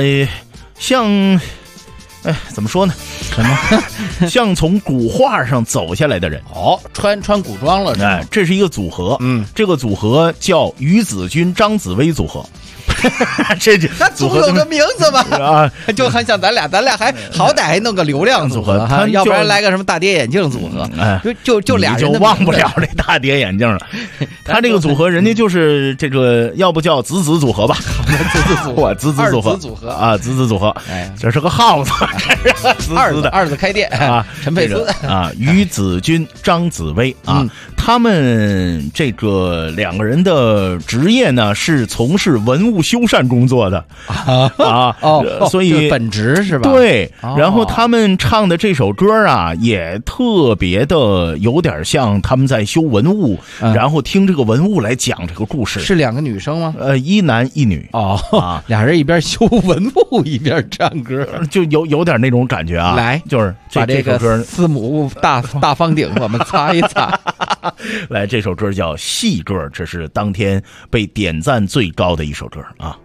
怎么说呢？什么？像从古画上走下来的人。 穿古装了。 这是一个组合。这个组合叫于子君、张紫薇组合。 那总有个名字吧？啊，就很像咱俩还好歹还弄个流量组合，要不然来个什么大跌眼镜组合。就俩人就忘不了这大跌眼镜了。他这个组合，人家就是这个，要不叫子组合吧？子组合啊，子组合。这是个耗子， 二子开店啊，陈佩斯啊，于子君、张紫薇啊，他们这个两个人的职业呢是从事文物修缮工作的所以本职是吧？ 对，然后他们唱的这首歌啊，也特别的有点像他们在修文物，然后听这个文物来讲这个故事。 是两个女生吗？ 一男一女俩人一边修文物一边唱歌， 就有点那种感觉啊。 来， 就是把这个字母大方顶我们擦一擦。 来，这首歌叫《戏歌》，这是当天被点赞最高的一首歌啊。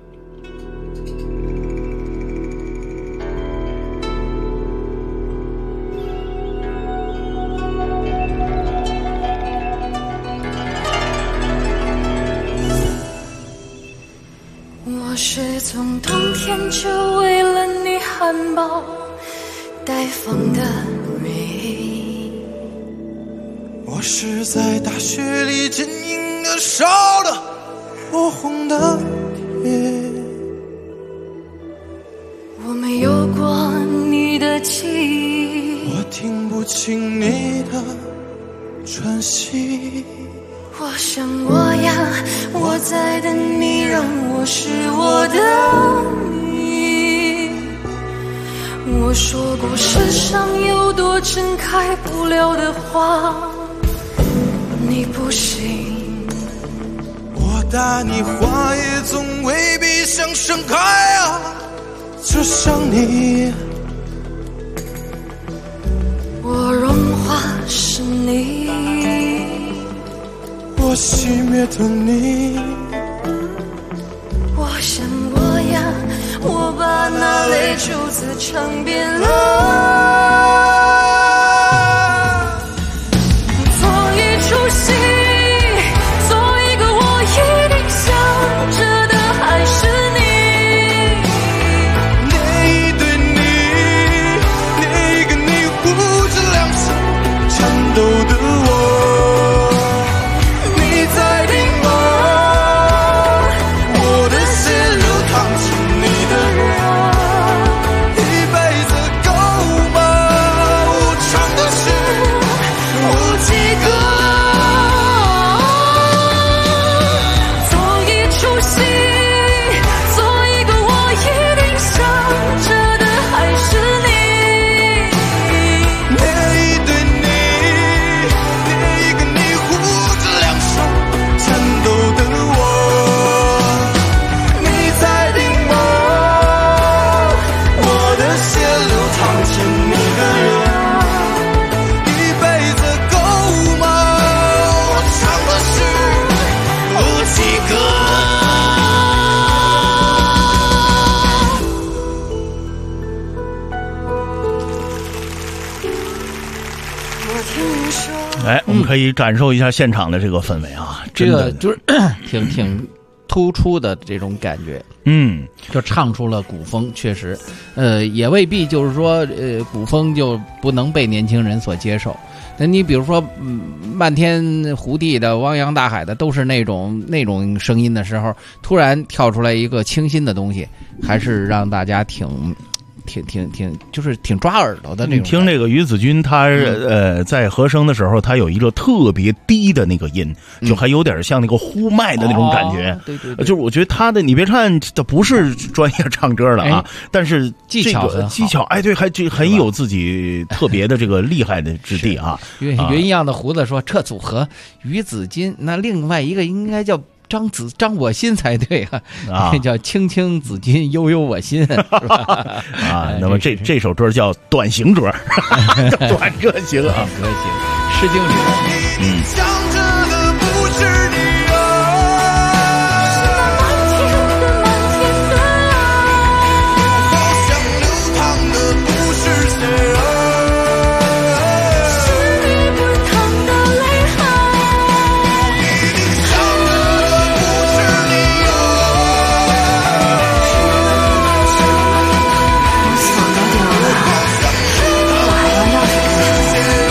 我是从冬天就为了你含苞待放的蕊， 我是在大雪里坚硬的烧的火红的铁， 我没有过你的记忆， 我听不清你的喘息。 我想我呀，我在等你，让我是我的你。我说过世上有朵睁开不了的花，你不信。 我答你花也总未必想盛开啊，就像你。 我融化是你， 我熄灭的你。 我想我呀，我把那泪珠子唱遍了。做一出戏，做一个我一定想着的还是你。 那一对你，那个你护着两手颤抖的我。 可以感受一下现场的这个氛围啊， 这个就是挺突出的这种感觉，就唱出了古风，确实，也未必就是说，古风就不能被年轻人所接受。那你比如说，漫天胡地的、汪洋大海的，都是那种声音的时候，突然跳出来一个清新的东西，还是让大家挺就是挺抓耳朵的那种。你听这个于子君他在和声的时候，他有一个特别低的那个音，就还有点像那个呼麦的那种感觉。 对， 就是我觉得他的，你别看他不是专业唱歌的啊，但是技巧， 对，还很有自己特别的这个厉害的之地啊。 云一样的胡子说，这组合于子君，那另外一个应该叫张我心才对啊，叫青青子君悠悠我心，是吧？ 那么这首歌叫短行歌，短歌行啊， 短歌行，诗经里想着的不是你啊，好像流淌的不是血啊，是你滚烫的泪海，想着的不是你啊， 我锁都丢了，我还要钥匙干什么？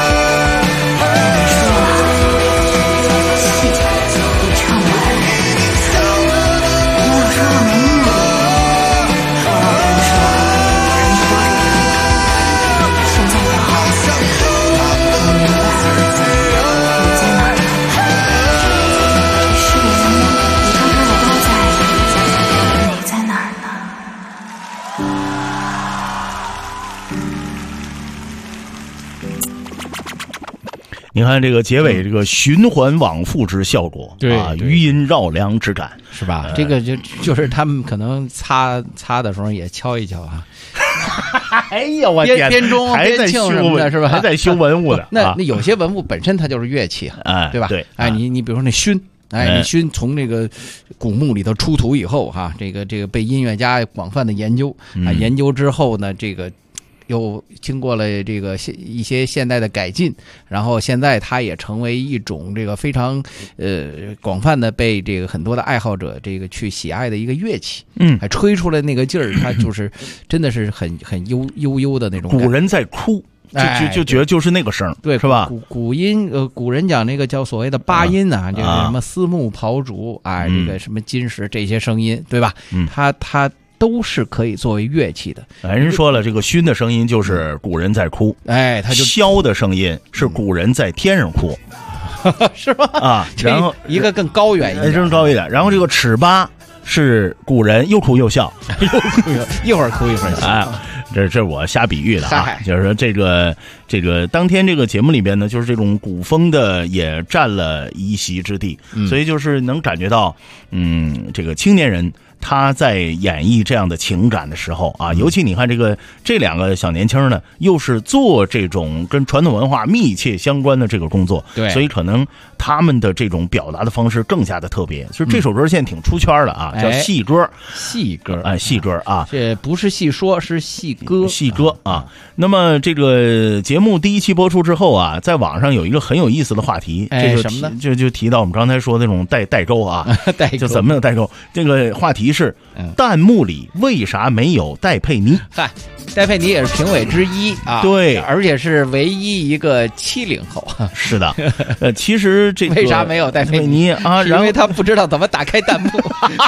你看这个结尾这个循环往复之效果， 对啊，余音绕梁之感， 是吧？这个就是他们可能擦的时候也敲一敲啊。 哎呀，我天， 编钟还在修什么的是吧？ 还在修文物的。 那有些文物本身它就是乐器，对吧？ 对， 你比如说那埙。你埙从这个古墓里头出土以后哈，这个被音乐家广泛的研究研究之后呢，这个又经过了这个一些现代的改进，然后现在它也成为一种这个非常广泛的被这个很多的爱好者这个去喜爱的一个乐器。还吹出来那个劲儿，它就是真的是很悠的那种。 古人在哭。就觉得就是那个声， 对， 是吧？ 古音，古人讲那个叫所谓的八音啊，这个什么丝木刨竹啊，这个什么金石这些声音，对吧？它都是可以作为乐器的。 人说了，这个埙的声音就是古人在哭， 它就箫的声音是古人在天上哭， 是吧？ 啊，然后一个更高远一点， 更高一点。然后这个尺八是古人又哭又笑， 一会儿哭一会儿笑。 这我瞎比喻的啊，就是说这个当天这个节目里边呢，就是这种古风的也占了一席之地，所以就是能感觉到，这个青年人他在演绎这样的情感的时候啊，尤其你看这两个小年轻呢，又是做这种跟传统文化密切相关的这个工作， 对， 所以可能他们的这种表达的方式更加的特别。所以这首歌现在挺出圈的啊，叫戏歌， 戏歌啊， 这不是戏说，是戏歌啊。那么这个节目第一期播出之后啊，在网上有一个很有意思的话题，这什么呢？ 就提到我们刚才说的那种代沟啊，就怎么有代沟？这个话题是弹幕里为啥没有戴佩妮？ 嗨，戴佩妮也是评委之一啊， 对， 而且是唯一一个70后。 是的，其实这个为啥没有戴佩妮啊？ 因为他不知道怎么打开弹幕。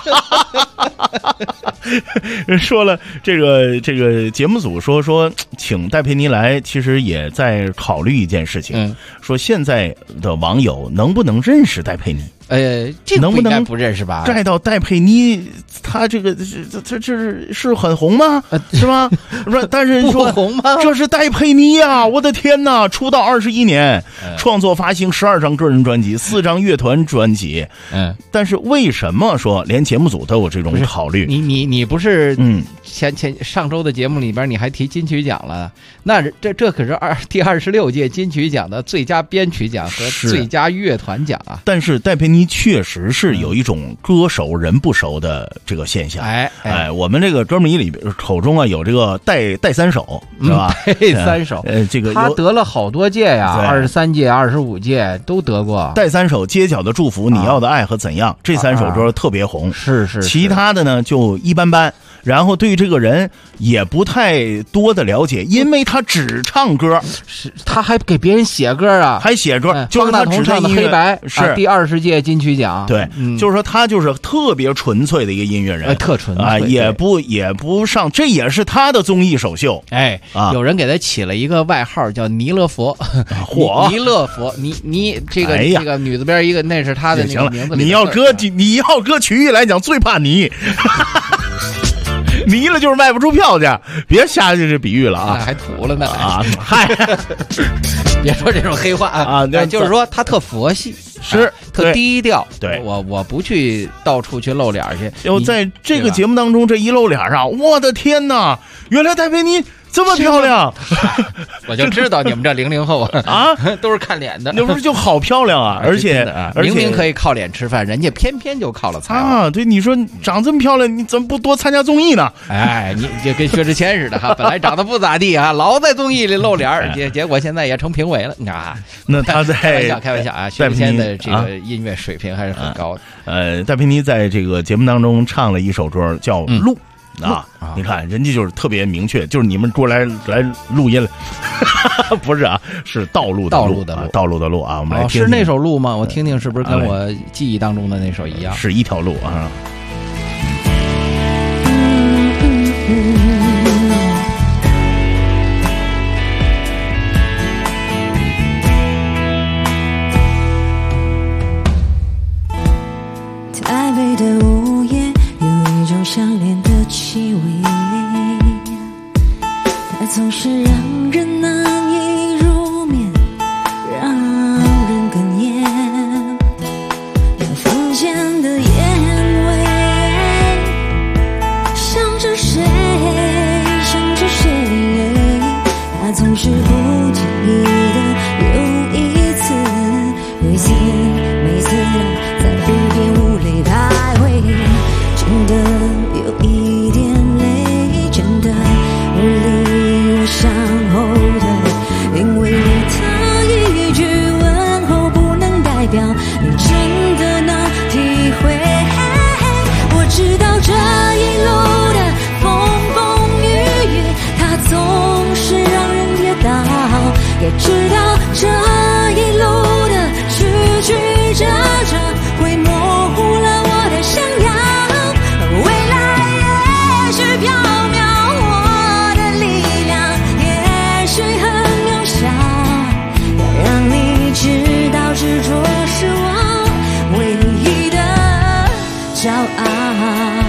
说了这个节目组说请戴佩妮来，其实也在考虑一件事情，说现在的网友能不能认识戴佩妮？ 这能不能不认识吧？ 盖到戴佩妮，他这是很红吗？是吧？但是你说红吗？ 这是戴佩妮啊！我的天哪！出道21年，创作发行12张个人专辑，4张乐团专辑。但是为什么说连节目组都有这种考虑？ 你不是上周的节目里边你还提金曲奖了？那这可是第26届金曲奖的最佳编曲奖和最佳乐团奖啊！ 但是戴佩妮妮确实是有一种歌熟人不熟的这个现象。我们这个歌迷里边口中啊有这个带三手，是吧？ 带三手， 这个他得了好多届呀，23届、25届都得过。 带三手，街角的祝福，你要的爱和怎样，这3首歌特别红。 是， 其他的呢就一般般。然后对这个人也不太多的了解，因为他只唱歌， 是他还给别人写歌啊， 还写歌，就是他只唱的黑白， 是第20届金曲奖， 对，就是说他就是特别纯粹的一个音乐人， 特纯粹啊，也不上，这也是他的综艺首秀， 有人给他起了一个外号叫尼勒佛， 火尼勒佛，你这个这个女字边一个，那是他的那个名字。 你要搁曲艺来讲，最怕你。迷了就是卖不出票去，别瞎这比喻了啊！ 还土了呢啊！嗨， 别说这种黑话啊！就是说他特佛系， 是特低调。 对， 我不去到处去露脸去。 我在这个节目当中，这一露脸上，我的天哪！原来戴佩妮这么漂亮， 我就知道你们这00后啊，都是看脸的， 那不是就好漂亮啊！而且明明可以靠脸吃饭，人家偏偏就靠了才华啊！对，你说长这么漂亮，你怎么不多参加综艺呢？ 哎，你就跟薛之谦似的哈，本来长得不咋地啊，老在综艺里露脸，结果现在也成评委了，你看啊。 那他在开玩笑啊，薛之谦的这个音乐水平还是很高的。 戴佩妮在这个节目当中唱了一首歌叫《路》。你看人家就是特别明确，就是你们过来录音了，不是啊，是道路的路啊，我们来听听。 是那首路吗？我听听是不是跟我记忆当中的那首一样？ 是一条路啊。 台北的午夜有一种相恋的气味，它总是让人难以入眠，让人哽咽。那房间的烟味，想着谁，它总是不经意的又一次，每次在耳边无泪徘徊，真的有一点累，真的越离越向后退，因为你的一句问候不能代表你真的能体会。我知道这一路的风风雨雨，它总是让人跌倒，也知道这一路的曲曲折折会模糊了我的想要，未来也许缥缈，我的力量也许很渺小，要让你知道执着是我唯一的骄傲。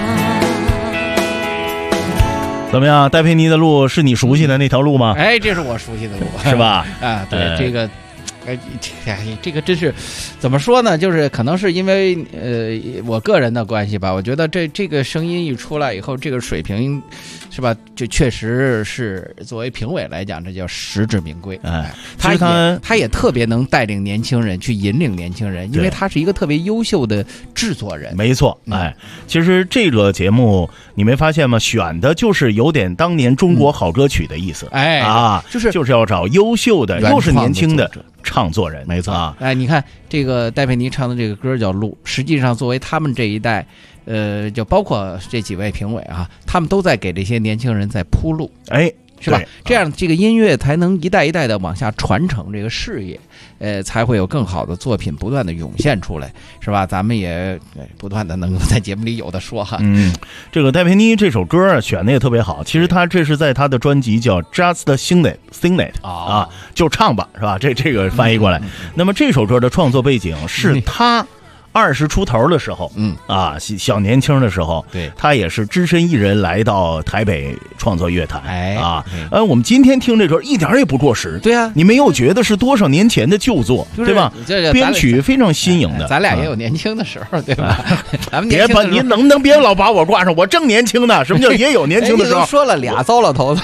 怎么样？戴佩妮的路是你熟悉的那条路吗？ 哎，这是我熟悉的路， 是吧？ 啊，对，这个。这个真是怎么说呢？就是可能是因为我个人的关系吧。我觉得这个声音一出来以后，这个水平是吧？就确实是作为评委来讲，这叫实至名归。 哎， 他也特别能带领年轻人去引领年轻人，因为他是一个特别优秀的制作人。 没错，哎，其实这个节目你没发现吗？选的就是有点当年中国好歌曲的意思。 哎啊，就是要找优秀的，又是年轻的唱作人。 没错啊， 哎，你看这个戴佩妮唱的这个歌叫《路》，实际上作为他们这一代，就包括这几位评委啊，他们都在给这些年轻人在铺路， 哎， 是吧？这样这个音乐才能一代一代的往下传承这个事业，才会有更好的作品不断的涌现出来，是吧？咱们也不断的能够在节目里有的说哈。 这个戴佩妮这首歌选的也特别好，其实他这是在他的专辑叫 Just Sing It 啊，就唱吧，是吧？这个翻译过来。那么这首歌的创作背景是他20出头的时候，小年轻的时候， 对， 他也是只身一人来到台北创作乐坛，我们今天听这歌一点也不过时， 对啊， 你没有觉得是多少年前的旧作，对吧？编曲非常新颖的， 咱俩也有年轻的时候，对吧？咱们别把你能不能别老把我挂上，我正年轻呢。什么叫也有年轻的时候？ 说了俩糟老头子。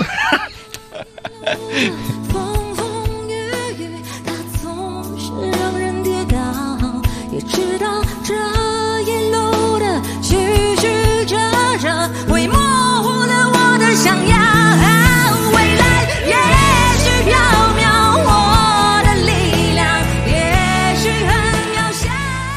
也知道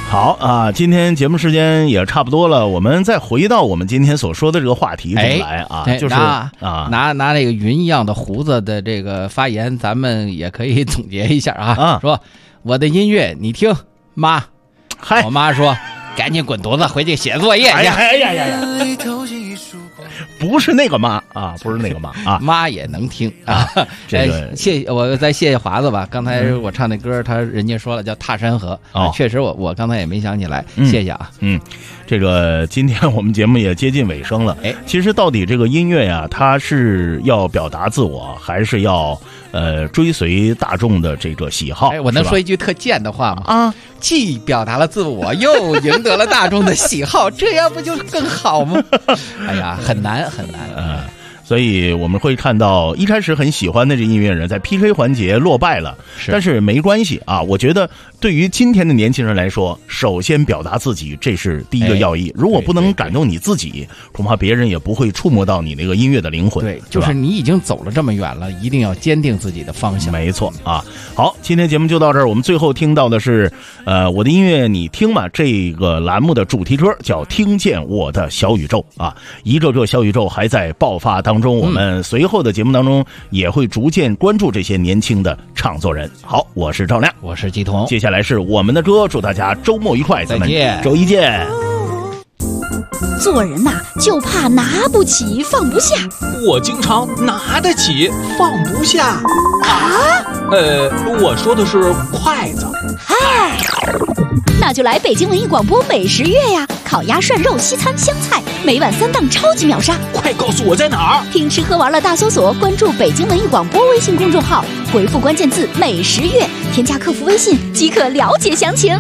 好啊，今天节目时间也差不多了，我们再回到我们今天所说的这个话题中来啊，就是拿那个云一样的胡子的这个发言，咱们也可以总结一下啊。说我的音乐你听，妈，我妈说赶紧滚犊子回去写作业去。 哎呀，不是那个妈啊，不是那个妈啊， 妈也能听啊。这个我再谢谢华子吧。刚才我唱那歌，人家说了叫《踏山河》确实我刚才也没想起来，谢谢啊。 这个今天我们节目也接近尾声了。其实到底这个音乐呀，它是要表达自我，还是要追随大众的这个喜好？ 我能说一句特贱的话吗？啊，既表达了自我，又赢得了大众的喜好，这样不就更好吗？哎呀，很难。 所以我们会看到一开始很喜欢的这音乐人在 PK 环节落败了，但是没关系啊。我觉得对于今天的年轻人来说，首先表达自己，这是第一个要义。如果不能感动你自己，恐怕别人也不会触摸到你那个音乐的灵魂。 对，就是你已经走了这么远了，一定要坚定自己的方向。 没错啊。好，今天节目就到这儿。我们最后听到的是我的音乐你听嘛，这个栏目的主题歌叫《听见我的小宇宙》啊。一个个小宇宙还在爆发当中，我们随后的节目当中也会逐渐关注这些年轻的唱作人。好，我是赵亮， 我是季彤， 接下来是我们的歌，祝大家周末愉快，咱们周一见。 做人呐，就怕拿不起放不下。 我经常拿得起放不下啊。 我说的是筷子。 嗨，那就来北京文艺广播美食月呀！烤鸭、涮肉、西餐、湘菜，每晚3档超级秒杀。 快告诉我在哪儿！ 听吃喝玩乐大搜索，关注北京文艺广播微信公众号，回复关键字美食月，添加客服微信即可了解详情。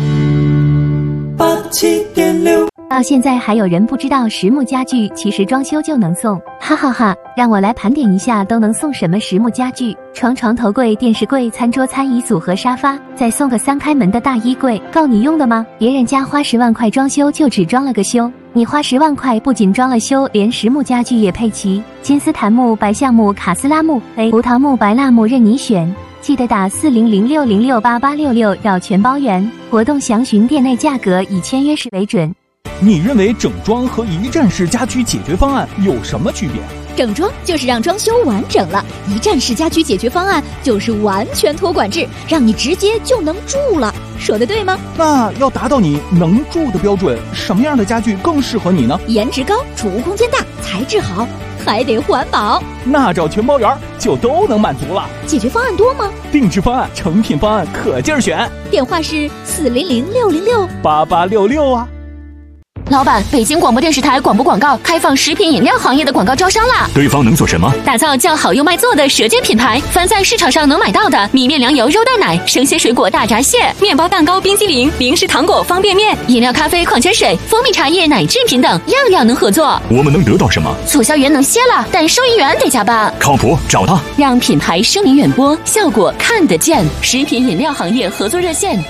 87.6到现在还有人不知道实木家具其实装修就能送，哈哈哈！让我来盘点一下都能送什么实木家具：床、头柜、电视柜、餐桌、餐椅组和沙发，再送个3开门的大衣柜，够你用的吗？别人家花10万块装修就只装了个修，你花10万块不仅装了修，连实木家具也配齐，金丝檀木、白橡木、卡斯拉木、胡桃木、白蜡木任你选。记得打4006068866绕全包圆，活动详询店内价格，以签约时为准。 你认为整装和一站式家居解决方案有什么区别？ 整装就是让装修完整了，一站式家居解决方案就是完全托管制，让你直接就能住了。说的对吗？ 那要达到你能住的标准，什么样的家具更适合你呢？ 颜值高，储物空间大，材质好，还得环保。 那找全包圆就都能满足了。 解决方案多吗？ 定制方案、成品方案可劲儿选。 电话是400-606-8866 啊。 老板，北京广播电视台广播广告开放食品饮料行业的广告招商啦！ 对方能做什么？ 打造叫好又卖座的舌尖品牌，凡在市场上能买到的米面粮油肉蛋奶、生鲜水果大闸蟹、面包蛋糕、冰激凌、零食糖果、方便面、饮料、咖啡、矿泉水、蜂蜜茶叶、奶制品等，样样能合作。 我们能得到什么？ 促销员能歇了，但收银员得加班。 靠谱，找他， 让品牌声名远播，效果看得见。食品饮料行业合作热线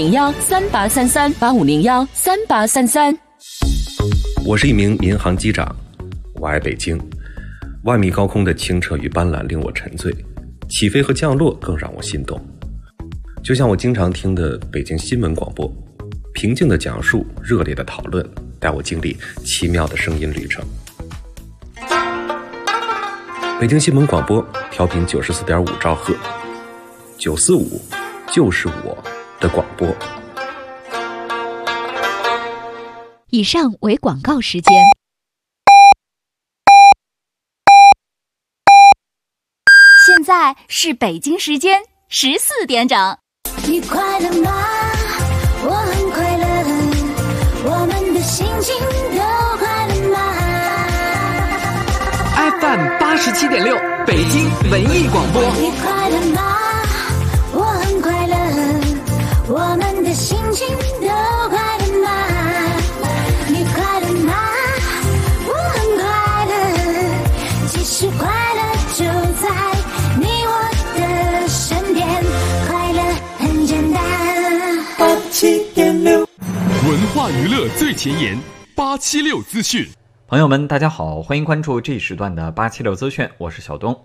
8501-3833，8501-3833。 我是一名民航机长，我爱北京。万米高空的清澈与斑斓令我沉醉，起飞和降落更让我心动。就像我经常听的北京新闻广播，平静的讲述，热烈的讨论，带我经历奇妙的声音旅程。北京新闻广播调频94.5兆赫，945就是我的广播。 以上为广告时间。 现在是北京时间14点整。 你快乐吗？我很快乐，我们的心情都快乐吗 ？FM 87.6，北京文艺广播。 你快乐吗？我很快乐，我们的心情都快乐吗？你快乐吗？我很快乐，其实快乐就在你我的身边，快乐很简单。87.6， 文化娱乐最前沿，876资讯。 朋友们，大家好，欢迎关注这一时段的876资讯，我是小东。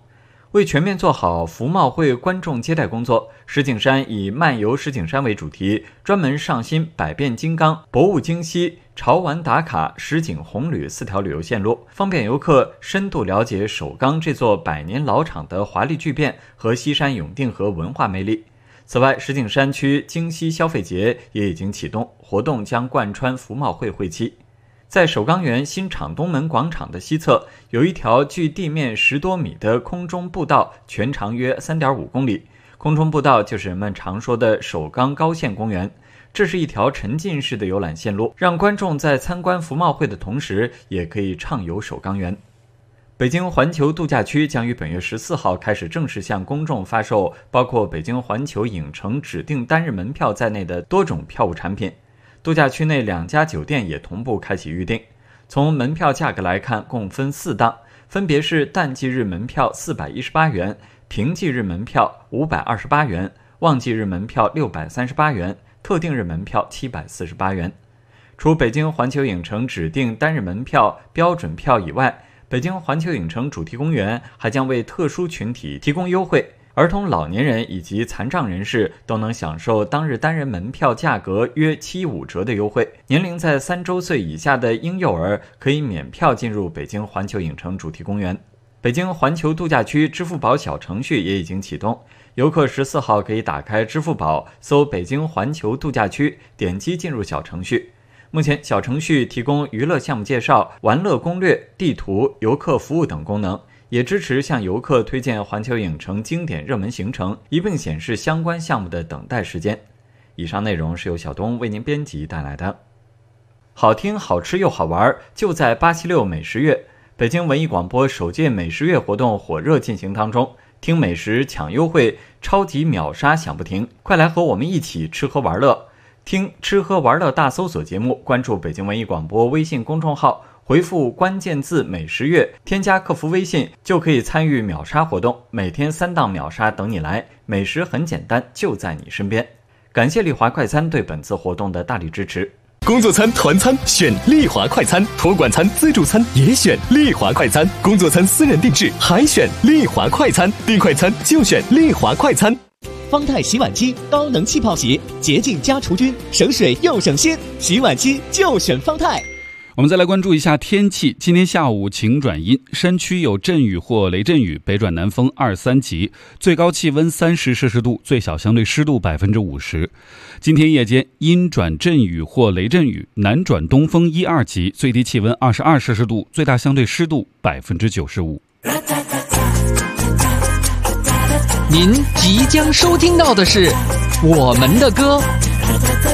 为全面做好服贸会观众接待工作，石景山以漫游石景山为主题，专门上新百变金刚、博物京西、潮玩打卡、石景红旅4条旅游线路，方便游客深度了解首钢这座100年老厂的华丽巨变和西山永定河文化魅力。此外，石景山区京西消费节也已经启动，活动将贯穿服贸会会期。在首钢园新厂东门广场的西侧，有一条距地面10多米的空中步道，全长约 3.5 公里。空中步道就是人们常说的首钢高线公园。这是一条沉浸式的游览线路，让观众在参观服贸会的同时，也可以畅游首钢园。北京环球度假区将于本月14号开始正式向公众发售包括北京环球影城指定单日门票在内的多种票务产品。度假区内2家酒店也同步开启预订。从门票价格来看，共分4档，分别是淡季日门票418元，平季日门票528元，旺季日门票638元，特定日门票748元。除北京环球影城指定单日门票标准票以外，北京环球影城主题公园还将为特殊群体提供优惠，儿童、老年人以及残障人士都能享受当日单人门票价格约75折的优惠。年龄在3周岁以下的婴幼儿可以免票进入北京环球影城主题公园。北京环球度假区支付宝小程序也已经启动，游客14号可以打开支付宝，搜北京环球度假区，点击进入小程序。目前小程序提供娱乐项目介绍、玩乐攻略、地图、游客服务等功能，也支持向游客推荐环球影城经典热门行程，一并显示相关项目的等待时间。以上内容是由小东为您编辑带来的。好听、好吃又好玩，就在876美食月。北京文艺广播首届美食月活动火热进行当中，听美食抢优惠，超级秒杀响不停，快来和我们一起吃喝玩乐。听吃喝玩乐大搜索节目，关注北京文艺广播微信公众号，回复关键字美食月，添加客服微信就可以参与秒杀活动，每天3档秒杀等你来，美食很简单，就在你身边。感谢丽华快餐对本次活动的大力支持。 工作餐、团餐选丽华快餐，托管餐、自助餐也选丽华快餐，工作餐私人定制还选丽华快餐，订快餐就选丽华快餐。 方太洗碗机高能气泡洗，洁净加除菌，省水又省心，洗碗机就选方太。 我们再来关注一下天气。今天下午晴转阴，山区有阵雨或雷阵雨，北转南风2、3级，最高气温30摄氏度，最小相对湿度50%。今天夜间阴转阵雨或雷阵雨，南转东风1、2级，最低气温22摄氏度，最大相对湿度95%。 您即将收听到的是我们的歌。